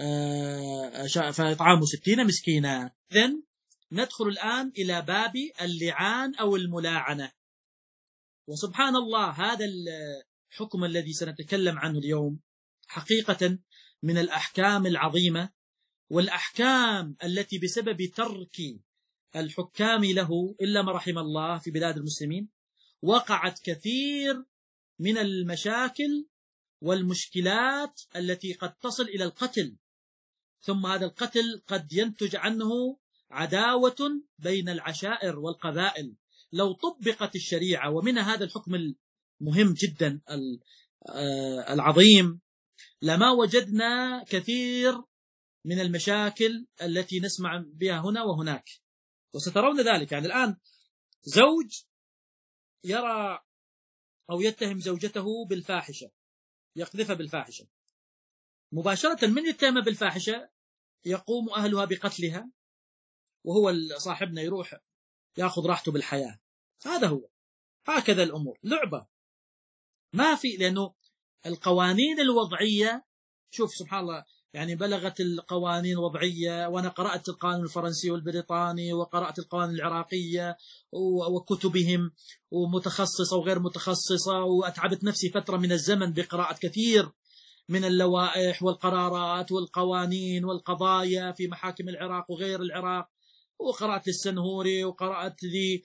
فإطعام ستين مسكينا. إذن ندخل الآن إلى باب اللعان أو الملاعنة. وسبحان الله، هذا الحكم الذي سنتكلم عنه اليوم حقيقة من الأحكام العظيمة، والأحكام التي بسبب ترك الحكام له إلا ما رحم الله في بلاد المسلمين وقعت كثير من المشاكل والمشكلات التي قد تصل إلى القتل، ثم هذا القتل قد ينتج عنه عداوة بين العشائر والقبائل. لو طبقت الشريعة، ومنها هذا الحكم المهم جدا العظيم، لما وجدنا كثير من المشاكل التي نسمع بها هنا وهناك، وسترون ذلك. يعني الآن زوج يرى أو يتهم زوجته بالفاحشة، يقذفها بالفاحشة، مباشرة من يتهم بالفاحشة يقوم أهلها بقتلها، وهو صاحبنا يروح يأخذ راحته بالحياة. هذا هو، هكذا الأمور، لعبة ما في، لأنه القوانين الوضعية، شوف سبحان الله، يعني بلغت القوانين الوضعية، وأنا قرأت القانون الفرنسي والبريطاني، وقرأت القوانين العراقية وكتبهم، ومتخصصة وغير متخصصة، وأتعبت نفسي فترة من الزمن بقراءة كثير من اللوائح والقرارات والقوانين والقضايا في محاكم العراق وغير العراق، وقرأت للسنهوري، وقرأت لي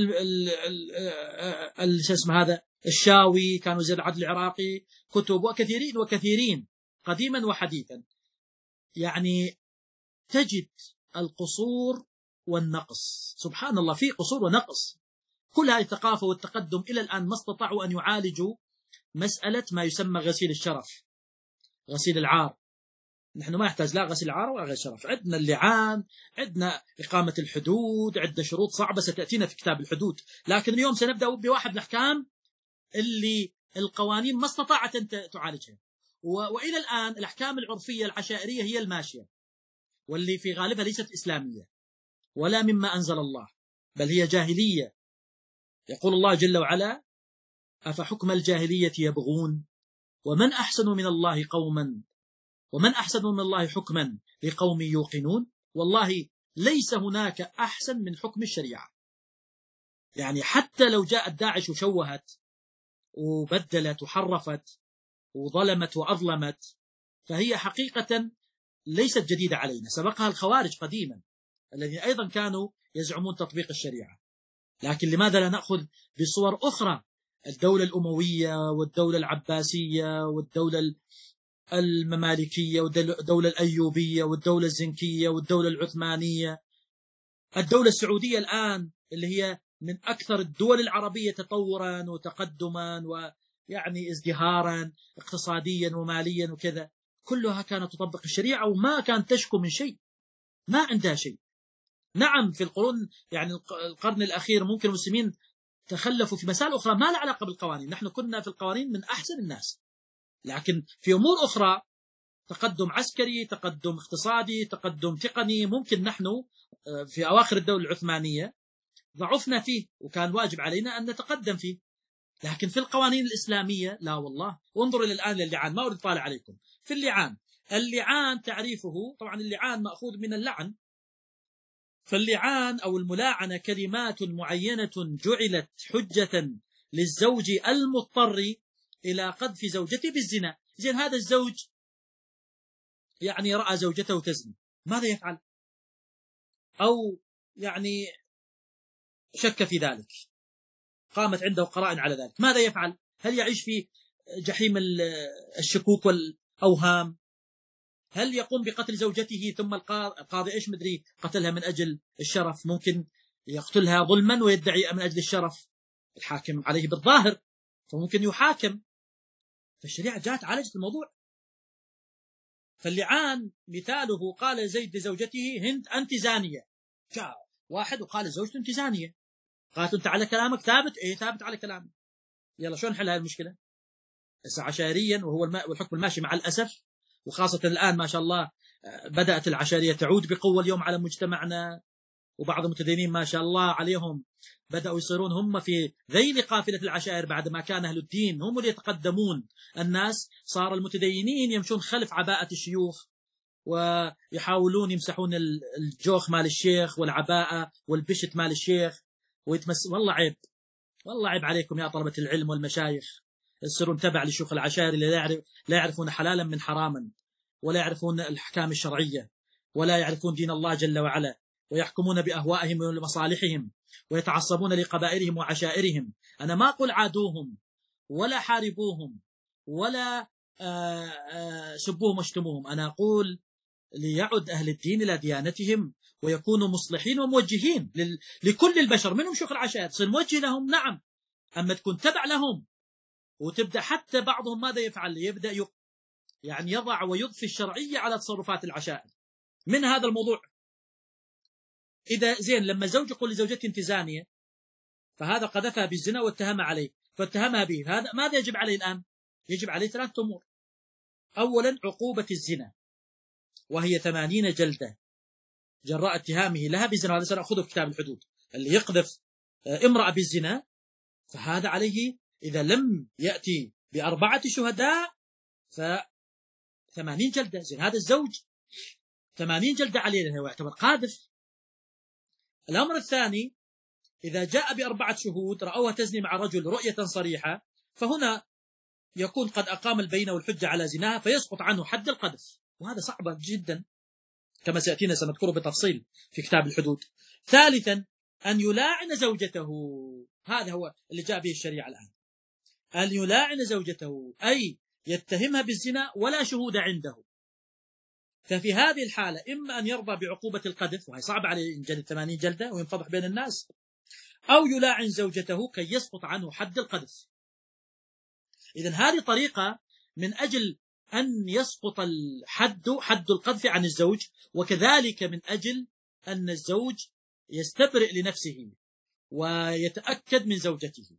شو اسمه هذا الشاوي، كان وزير العدل العراقي، كتب وكثيرين وكثيرين قديما وحديثا. يعني تجد القصور والنقص، سبحان الله، في قصور ونقص. كل هذه الثقافة والتقدم إلى الآن ما استطاعوا أن يعالجوا مسألة ما يسمى غسيل الشرف، غسيل العار. نحن ما يحتاج لا غسيل العار ولا غسيل الشرف، عندنا اللعان، عندنا إقامة الحدود، عندنا شروط صعبة ستأتينا في كتاب الحدود، لكن اليوم سنبدأ بواحد الأحكام اللي القوانين ما استطاعت أن تعالجها. وإلى الآن الأحكام العرفية العشائرية هي الماشية، واللي في غالبها ليست إسلامية ولا مما أنزل الله، بل هي جاهلية. يقول الله جل وعلا: أفحكم الجاهلية يبغون ومن أحسن من الله قوما ومن أحسن من الله حكما لقوم يوقنون. والله ليس هناك أحسن من حكم الشريعة. يعني حتى لو جاءت داعش وشوهت وبدلت وحرفت وظلمت وأظلمت، فهي حقيقة ليست جديدة علينا، سبقها الخوارج قديما الذين أيضا كانوا يزعمون تطبيق الشريعة. لكن لماذا لا نأخذ بصور أخرى؟ الدولة الأموية والدولة العباسية والدولة الممالكية والدولة الأيوبية والدولة الزنكية والدولة العثمانية، الدولة السعودية الآن اللي هي من أكثر الدول العربية تطورا وتقدما ويعني ازدهارا اقتصاديا وماليا وكذا، كلها كانت تطبق الشريعة وما كانت تشكو من شيء، ما عندها شيء. نعم في القرون يعني القرن الأخير ممكن المسلمين تخلفوا في مسائل أخرى ما لها علاقة بالقوانين، نحن كنا في القوانين من أحسن الناس، لكن في أمور أخرى تقدم عسكري، تقدم اقتصادي، تقدم تقني، ممكن نحن في أواخر الدولة العثمانية ضعفنا فيه وكان واجب علينا أن نتقدم فيه. لكن في القوانين الإسلامية لا والله. وانظروا إلى الآن للعان، ما أريد طالع عليكم في اللعان. اللعان تعريفه، طبعا اللعان مأخوذ من اللعن، فاللعان أو الملاعنة كلمات معينة جعلت حجة للزوج المضطر إلى قذف زوجته بالزنا. زين هذا الزوج يعني رأى زوجته تزني، ماذا يفعل؟ أو يعني شك في ذلك، قامت عنده قرائن على ذلك، ماذا يفعل؟ هل يعيش في جحيم الشكوك والأوهام؟ هل يقوم بقتل زوجته ثم القاضي إيش مدري قتلها من أجل الشرف؟ ممكن يقتلها ظلما ويدعي من أجل الشرف، الحاكم عليه بالظاهر فممكن يحاكم. فالشريعة جاءت عالجت الموضوع. فاللعان مثاله قال زيد لزوجته: هند أنت زانية، جاء واحد وقال زوجته أنت زانية، قالت أنت على كلامك ثابت؟ إيه ثابت على كلامي. يلا شلون نحل هذه المشكلة؟ هسه عشائريا، وهو الحكم الماشي مع الأسف، وخاصة الآن ما شاء الله بدأت العشائرية تعود بقوة اليوم على مجتمعنا، وبعض المتدينين ما شاء الله عليهم بدأوا يصيرون هم في ذيل قافلة العشائر، بعد ما كان أهل الدين هم اللي يتقدمون الناس، صار المتدينين يمشون خلف عباءة الشيوخ ويحاولون يمسحون الجوخ مال الشيخ والعباءة والبشت مال الشيخ ويتمس. والله عيب، والله عيب عليكم يا طلبة العلم والمشايخ، يصيرون تبع لشيوخ العشائر اللي لا يعرف لا يعرفون حلالا من حراما، ولا يعرفون الأحكام الشرعية، ولا يعرفون دين الله جل وعلا، ويحكمون بأهوائهم ومصالحهم، ويتعصبون لقبائلهم وعشائرهم. أنا ما أقول عادوهم ولا حاربوهم ولا آآ آآ سبوهم واشتموهم، أنا أقول ليعد أهل الدين إلى ديانتهم ويكونوا مصلحين وموجهين لكل البشر، منهم شيوخ العشائر، تصير موجه لهم نعم، أما تكون تبع لهم وتبدأ حتى بعضهم ماذا يفعل؟ يبدأ يق... يعني يضع ويضفي الشرعية على تصرفات العشائر. من هذا الموضوع إذا زين لما زوج يقول لزوجتي أنت زانية، فهذا قذفها بالزنا واتهمها عليه، فاتهمها به، هذا ماذا يجب عليه الآن؟ يجب عليه ثلاثة أمور. أولا عقوبة الزنا، وهي ثمانين جلدة جراء اتهامه لها بالزنا، هذا سنأخذه في كتاب الحدود. اللي يقذف امرأة بالزنا فهذا عليه إذا لم يأتي بأربعة شهداء فثمانين جلدة. زين هذا الزوج ثمانين جلدة عليه لأنه يعتبر قاذف. الأمر الثاني إذا جاء بأربعة شهود رأوها تزني مع رجل رؤية صريحة، فهنا يكون قد أقام البينة والحجة على زناها فيسقط عنه حد القذف، وهذا صعب جدا كما سيأتينا سنذكره بتفصيل في كتاب الحدود. ثالثا أن يلاعن زوجته، هذا هو اللي جاء به الشريعة الآن، أن يلاعن زوجته أي يتهمها بالزنا ولا شهود عنده. ففي هذه الحالة إما أن يرضى بعقوبة القذف، وهي صعب عليه ينجلد ثمانين جلدة وينفضح بين الناس، أو يلاعن زوجته كي يسقط عنه حد القذف. إذن هذه طريقة من أجل أن يسقط الحد حد القذف عن الزوج، وكذلك من أجل أن الزوج يستبرئ لنفسه ويتأكد من زوجته.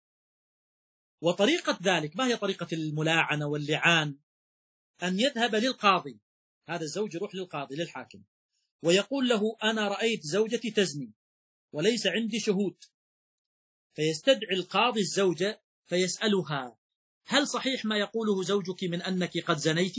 وطريقة ذلك ما هي طريقة الملاعنة واللعان؟ أن يذهب للقاضي، هذا الزوج يروح للقاضي للحاكم ويقول له أنا رأيت زوجتي تزني وليس عندي شهود، فيستدعي القاضي الزوجة فيسألها هل صحيح ما يقوله زوجك من أنك قد زنيت؟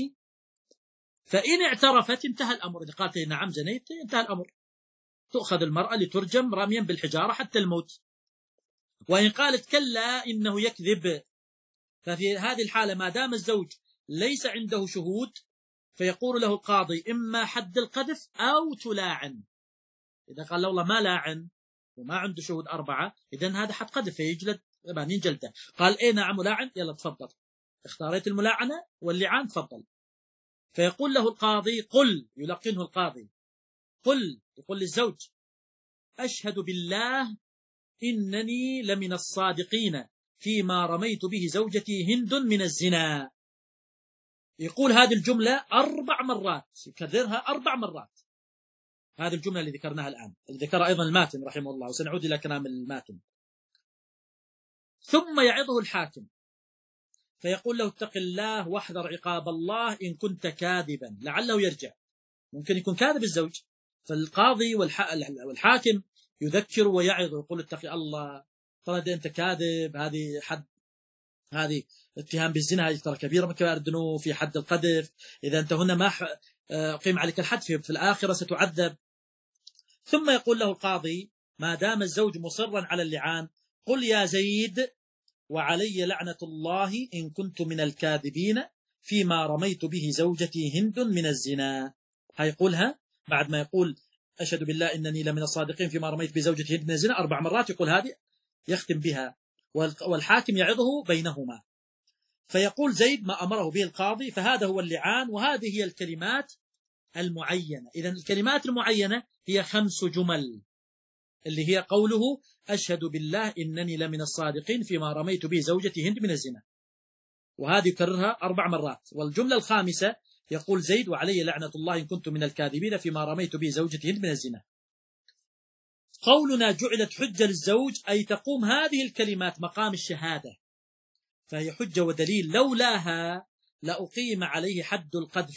فإن اعترفت انتهى الأمر، إذا قالت نعم زنيت انتهى الأمر، تؤخذ المرأة لترجم رميا بالحجارة حتى الموت. وإن قالت كلا إنه يكذب، ففي هذه الحالة ما دام الزوج ليس عنده شهود فيقول له القاضي إما حد القذف أو تلاعن. إذا قال والله ما لاعن وما عنده شهود أربعة إذن هذا حد قذف فيجلد ثمانين جلدة. قال إيه نعم ملاعن، يلا تفضل، اختاريت الملاعنة واللعان تفضل. فيقول له القاضي قل، يلقنه القاضي قل، يقول للزوج أشهد بالله إنني لمن الصادقين فيما رميت به زوجتي هند من الزنا. يقول هذه الجملة أربع مرات، يكررها أربع مرات، هذه الجملة اللي ذكرناها الآن، اللي ذكرها أيضا الماتن رحمه الله، وسنعود إلى كلام الماتن. ثم يعظه الحاكم فيقول له اتق الله واحذر عقاب الله إن كنت كاذبا، لعله يرجع، ممكن يكون كاذب الزوج، فالقاضي والحاكم يذكر ويعظ ويقول اتقي الله، ترى أنت كاذب، هذه حد، هذه اتهام بالزنا، هذه ترى كبيرة من كبائر الذنوب، في حد القذف، إذا أنت هنا ما قيم عليك الحد في الآخرة ستعذب. ثم يقول له القاضي ما دام الزوج مصرا على اللعان قل يا زيد وعلي لعنة الله إن كنت من الكاذبين فيما رميت به زوجتي هند من الزنا. هيقولها بعد ما يقول أشهد بالله إنني لمن الصادقين فيما رميت بزوجتي هند من الزنا أربع مرات، يقول هذه يختم بها، والحاكم يعظه بينهما. فيقول زيد ما أمره به القاضي، فهذا هو اللعان، وهذه هي الكلمات المعينة. إذن الكلمات المعينة هي خمس جمل، اللي هي قوله أشهد بالله إنني لمن الصادقين فيما رميت به زوجتي هند من الزنا، وهذه يكررها أربع مرات. والجملة الخامسة يقول زيد وعلي لعنة الله إن كنت من الكاذبين فيما رميت به زوجتي هند من الزنا. قولنا جعلت حجة للزوج أي تقوم هذه الكلمات مقام الشهادة، فهي حجة ودليل، لولاها لأقيم عليه حد القذف.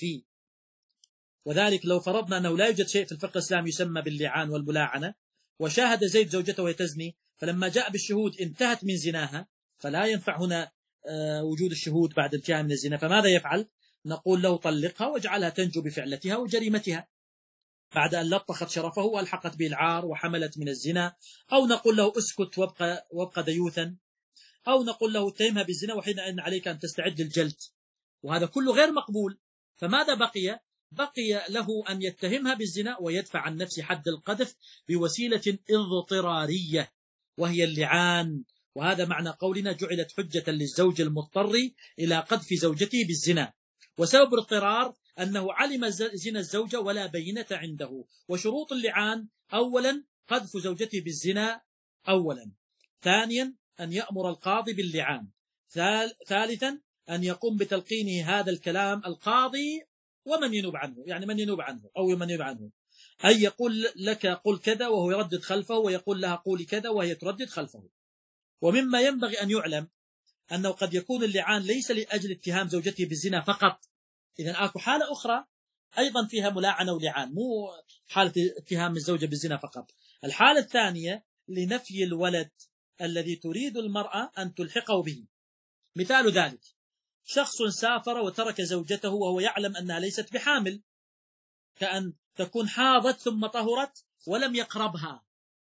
وذلك لو فرضنا أنه لا يوجد شيء في الفقه الإسلامي يسمى باللعان والملاعنة، وشاهد زيد زوجته وهي تزني، فلما جاء بالشهود انتهت من زناها، فلا ينفع هنا وجود الشهود بعد انتهاء من الزنا، فماذا يفعل؟ نقول له طلقها واجعلها تنجو بفعلتها وجريمتها بعد أن لطخت شرفه وألحقت به العار وحملت من الزنا، أو نقول له اسكت وابقى, وابقى ديوثا، أو نقول له اتهمها بالزنا وحينئذ عليك أن تستعد للجلد، وهذا كله غير مقبول. فماذا بقي؟ بقي له أن يتهمها بالزنا ويدفع عن نفسه حد القذف بوسيلة اضطرارية وهي اللعان. وهذا معنى قولنا جعلت حجة للزوج المضطر إلى قذف زوجته بالزنا. وسبب الاضطرار أنه علم زنا الزوجة ولا بينة عنده. وشروط اللعان: أولا قذف زوجته بالزنا أولا، ثانيا أن يأمر القاضي باللعان، ثالثا أن يقوم بتلقينه هذا الكلام القاضي ومن ينوب عنه، يعني من ينوب عنه أو من ينوب عنه، أي يقول لك قل كذا وهو يردد خلفه، ويقول لها قولي كذا وهي تردد خلفه. ومما ينبغي أن يعلم أنه قد يكون اللعان ليس لأجل اتهام زوجته بالزنا فقط، إذن أكو حالة أخرى أيضا فيها ملاعنة ولعان، مو حالة اتهام الزوجة بالزنا فقط. الحالة الثانية لنفي الولد الذي تريد المرأة أن تلحقه به. مثال ذلك: شخص سافر وترك زوجته وهو يعلم أنها ليست بحامل، كأن تكون حاضت ثم طهرت ولم يقربها،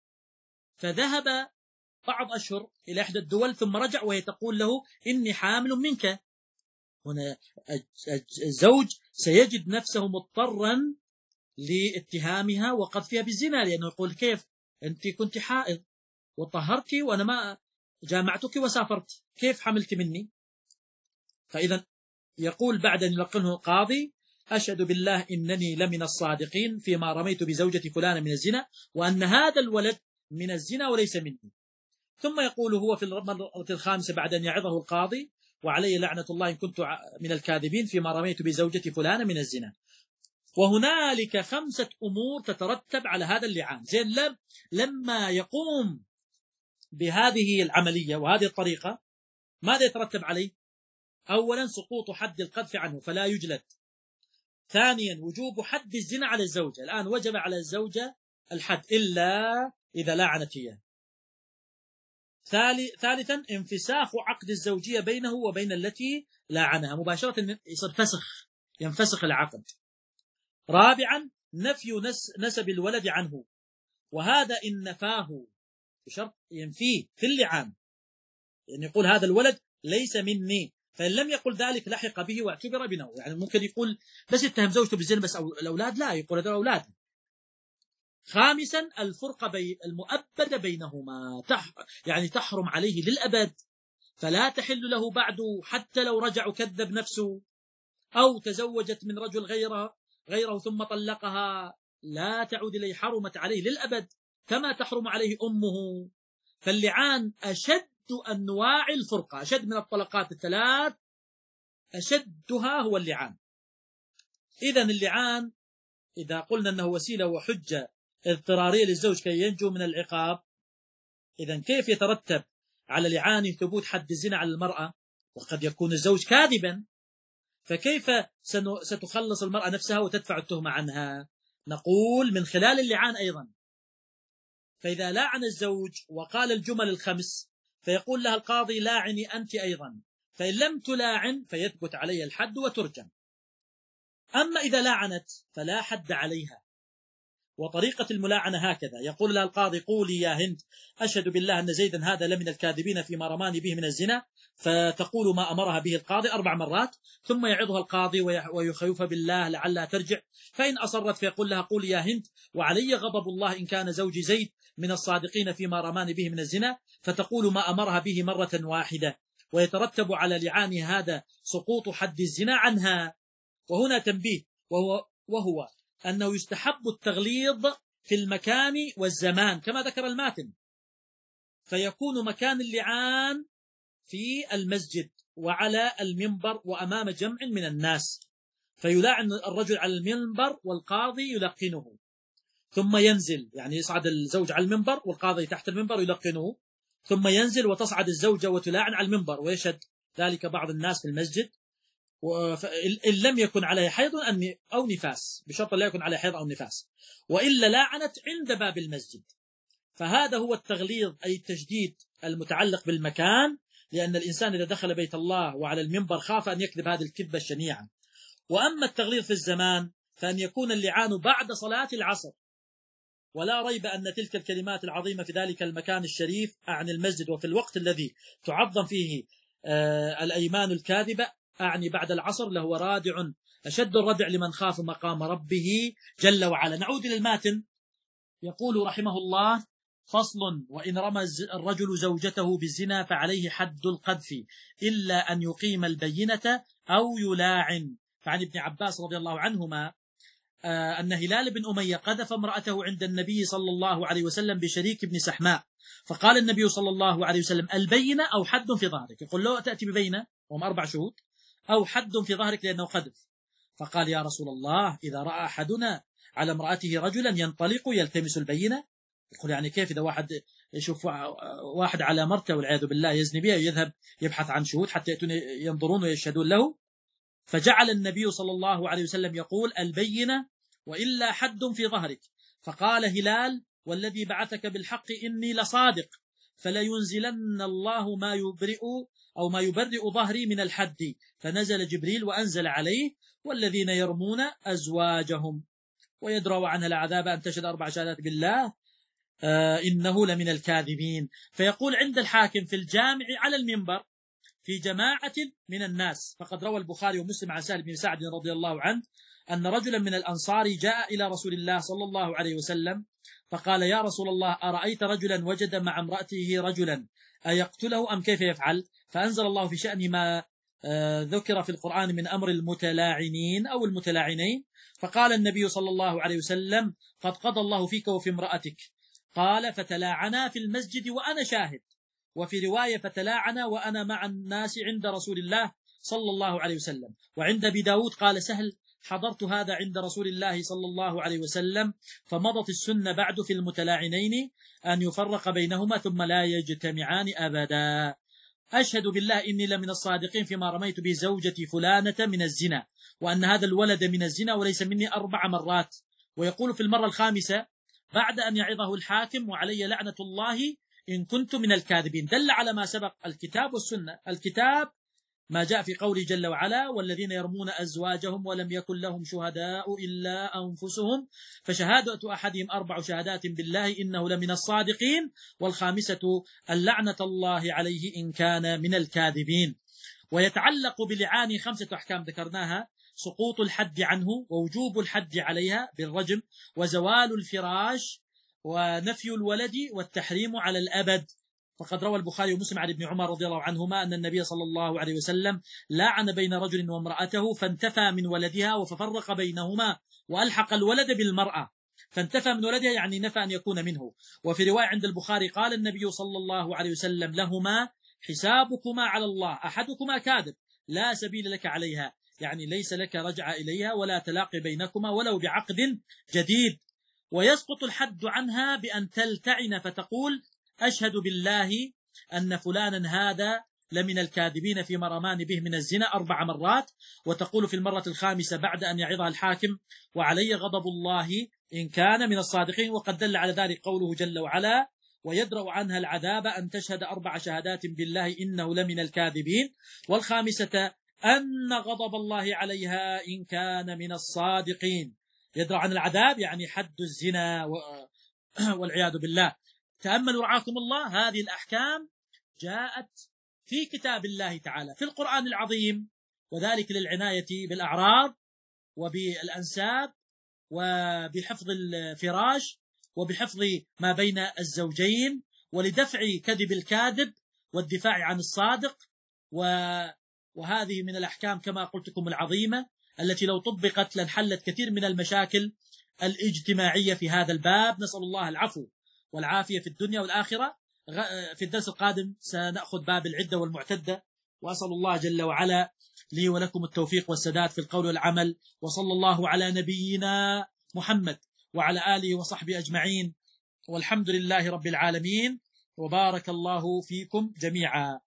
فذهب بعض أشهر إلى إحدى الدول ثم رجع وهي تقول له إني حامل منك. هنا الزوج سيجد نفسه مضطرا لاتهامها وقذفها بالزنا، لأنه يقول كيف أنت كنت حائض وطهرتي وأنا ما جامعتك وسافرت، كيف حملت مني؟ فإذا يقول بعد أن يلقنه القاضي: أشهد بالله إنني لمن الصادقين فيما رميت بزوجتي فلانة من الزنا، وأن هذا الولد من الزنا وليس مني. ثم يقول هو في المرة الخامسة بعد أن يعظه القاضي: وعلي لعنة الله إن كنت من الكاذبين فيما رميت بزوجتي فلانة من الزنا. وهنالك خمسة أمور تترتب على هذا اللعان. زين لما يقوم بهذه العملية وهذه الطريقة ماذا يترتب عليه؟ أولا سقوط حد القذف عنه فلا يجلد. ثانيا وجوب حد الزنا على الزوجة، الآن وجب على الزوجة الحد إلا إذا لاعنت إياه. ثالثا انفساخ عقد الزوجية بينه وبين التي لاعنها مباشرة، يصير فسخ، ينفسخ العقد. رابعا نفي نسب الولد عنه، وهذا إن نفاه بشرط ينفيه في اللعان، يعني يقول هذا الولد ليس مني، فإن لم يقل ذلك لحق به واعتبر بنوه. يعني ممكن يقول بس اتهم زوجته بالزنا بس أو الأولاد لا، يقول هذول أولاد. خامسا الفرقة بي المؤبدة بينهما، تح يعني تحرم عليه للأبد، فلا تحل له بعد حتى لو رجع وكذب نفسه أو تزوجت من رجل غيره غيره ثم طلقها لا تعود إليه، حرمت عليه للأبد كما تحرم عليه أمه. فاللعان أشد أنواع الفرقة، أشد من الطلقات الثلاث، أشدها هو اللعان. إذن اللعان إذا قلنا أنه وسيلة وحجة اضطرارية للزوج كي ينجو من العقاب، إذن كيف يترتب على لعان ثبوت حد الزنا على المرأة؟ وقد يكون الزوج كاذبا، فكيف ستخلص المرأة نفسها وتدفع التهمة عنها؟ نقول من خلال اللعان أيضا. فإذا لاعن الزوج وقال الجمل الخمس فيقول لها القاضي لاعني أنت أيضا، فإن لم تلاعن فيثبت عليها الحد وترجم. أما إذا لاعنت فلا حد عليها. وطريقة الملاعنة هكذا: يقول لها القاضي قولي يا هند أشهد بالله أن زيدا هذا لمن الكاذبين فيما رماني به من الزنا، فتقول ما أمرها به القاضي أربع مرات، ثم يعظها القاضي ويخوفها بالله لعلها ترجع، فإن أصرت فيقول لها قولي يا هند وعلي غضب الله إن كان زوجي زيد من الصادقين فيما رماني به من الزنا، فتقول ما أمرها به مرة واحدة، ويترتب على لعان هذا سقوط حد الزنا عنها. وهنا تنبيه، وهو, وهو أنه يستحب التغليظ في المكان والزمان كما ذكر الماتن، فيكون مكان اللعان في المسجد وعلى المنبر وأمام جمع من الناس، فيلاعن الرجل على المنبر والقاضي يلقنه. ثم ينزل، يعني يصعد الزوج على المنبر والقاضي تحت المنبر يلقنه، ثم ينزل وتصعد الزوجة وتلاعن على المنبر، ويشهد ذلك بعض الناس في المسجد، إن لم يكن عليه حيض أو نفاس، بشرط لا يكن عليه حيض أو نفاس، وإلا لاعنت عند باب المسجد. فهذا هو التغليظ، أي التشديد المتعلق بالمكان، لأن الإنسان إذا دخل بيت الله وعلى المنبر خاف أن يكذب هذه الكذبة الشنيعة. وأما التغليظ في الزمان فأن يكون اللعان بعد صلاة العصر، ولا ريب أن تلك الكلمات العظيمة في ذلك المكان الشريف أعني المسجد، وفي الوقت الذي تعظم فيه آه الأيمان الكاذبة أعني بعد العصر، لهو رادع أشد الردع لمن خاف مقام ربه جل وعلا. نعود إلى الماتن. يقول رحمه الله: فصل: وإن رمى الرجل زوجته بالزنا فعليه حد القذف إلا أن يقيم البينة أو يلاعن. فعن ابن عباس رضي الله عنهما أن هلال بن أمية قذف امرأته عند النبي صلى الله عليه وسلم بشريك بن سحماء، فقال النبي صلى الله عليه وسلم: البينة أو حد في ظهرك. يقول له: تأتي ببينة وهم أربع شهود، أو حد في ظهرك لأنه قذف. فقال: يا رسول الله، إذا رأى أحدنا على امرأته رجلا ينطلق يلتمس البينة. يقول: يعني كيف إذا واحد يشوف واحد على مرته والعياذ بالله يزني بها يذهب يبحث عن شهود حتى يأتون ينظرون ويشهدون له؟ فجعل النبي صلى الله عليه وسلم يقول: البينة وإلا حد في ظهرك. فقال هلال: والذي بعثك بالحق إني لصادق، فلا ينزلن الله ما يبرئ أو ما يبرئ ظهري من الحد. فنزل جبريل وأنزل عليه: والذين يرمون أزواجهم ويدروا عنها العذاب أن تشهد أربع شهادات بالله آه إنه لمن الكاذبين. فيقول عند الحاكم في الجامع على المنبر في جماعة من الناس. فقد روى البخاري ومسلم عن سهل بن سعد رضي الله عنه أن رجلا من الأنصار جاء إلى رسول الله صلى الله عليه وسلم فقال: يا رسول الله، أرأيت رجلا وجد مع امرأته رجلا أيقتله أم كيف يفعل؟ فأنزل الله في شأن ما ذكر في القرآن من أمر المتلاعنين أو المتلاعنين. فقال النبي صلى الله عليه وسلم: قد قضى الله فيك وفي امرأتك. قال: فتلاعنا في المسجد وأنا شاهد. وفي رواية: فتلاعنا وأنا مع الناس عند رسول الله صلى الله عليه وسلم. وعند أبي داود قال سهل: حضرت هذا عند رسول الله صلى الله عليه وسلم، فمضت السنة بعد في المتلاعنين أن يفرق بينهما ثم لا يجتمعان أبدا. أشهد بالله إني لمن الصادقين فيما رميت به زوجتي فلانة من الزنا، وأن هذا الولد من الزنا وليس مني أربع مرات. ويقول في المرة الخامسة بعد أن يعظه الحاكم: وعلي لعنة الله إن كنت من الكاذبين. دل على ما سبق الكتاب والسنة. الكتاب ما جاء في قوله جل وعلا: والذين يرمون أزواجهم ولم يكن لهم شهداء إلا أنفسهم فشهادة أحدهم أربع شهادات بالله إنه لمن الصادقين، والخامسة اللعنة الله عليه إن كان من الكاذبين. ويتعلق بلعان خمسة أحكام ذكرناها: سقوط الحد عنه، ووجوب الحد عليها بالرجم، وزوال الفراش، ونفي الولد، والتحريم على الأبد. فقد روى البخاري ومسلم عن ابن عمر رضي الله عنهما أن النبي صلى الله عليه وسلم لعن بين رجل وامرأته فانتفى من ولدها وفرق بينهما وألحق الولد بالمرأة. فانتفى من ولدها يعني نفى أن يكون منه. وفي رواية عند البخاري قال النبي صلى الله عليه وسلم لهما: حسابكما على الله، أحدكما كاذب لا سبيل لك عليها، يعني ليس لك رجع إليها ولا تلاقي بينكما ولو بعقد جديد. ويسقط الحد عنها بأن تلتعن فتقول: أشهد بالله أن فلانا هذا لمن الكاذبين فيما رمان به من الزنا أربع مرات. وتقول في المرة الخامسة بعد أن يعظها الحاكم: وعلي غضب الله إن كان من الصادقين. وقد دل على ذلك قوله جل وعلا: ويدرأ عنها العذاب أن تشهد أربع شهادات بالله إنه لمن الكاذبين. والخامسة أن غضب الله عليها إن كان من الصادقين. يدرأ عن العذاب يعني حد الزنا والعياذ بالله. تأملوا رعاكم الله، هذه الأحكام جاءت في كتاب الله تعالى في القرآن العظيم، وذلك للعناية بالأعراض وبالأنساب وبحفظ الفراش وبحفظ ما بين الزوجين، ولدفع كذب الكاذب والدفاع عن الصادق. وهذه من الأحكام كما قلت لكم العظيمة التي لو طبقت لانحلت كثير من المشاكل الاجتماعية في هذا الباب. نسأل الله العفو والعافية في الدنيا والآخرة. في الدرس القادم سنأخذ باب العدة والمعتدة، وأسأل الله جل وعلا لي ولكم التوفيق والسداد في القول والعمل. وصلى الله على نبينا محمد وعلى آله وصحبه أجمعين، والحمد لله رب العالمين، وبارك الله فيكم جميعا.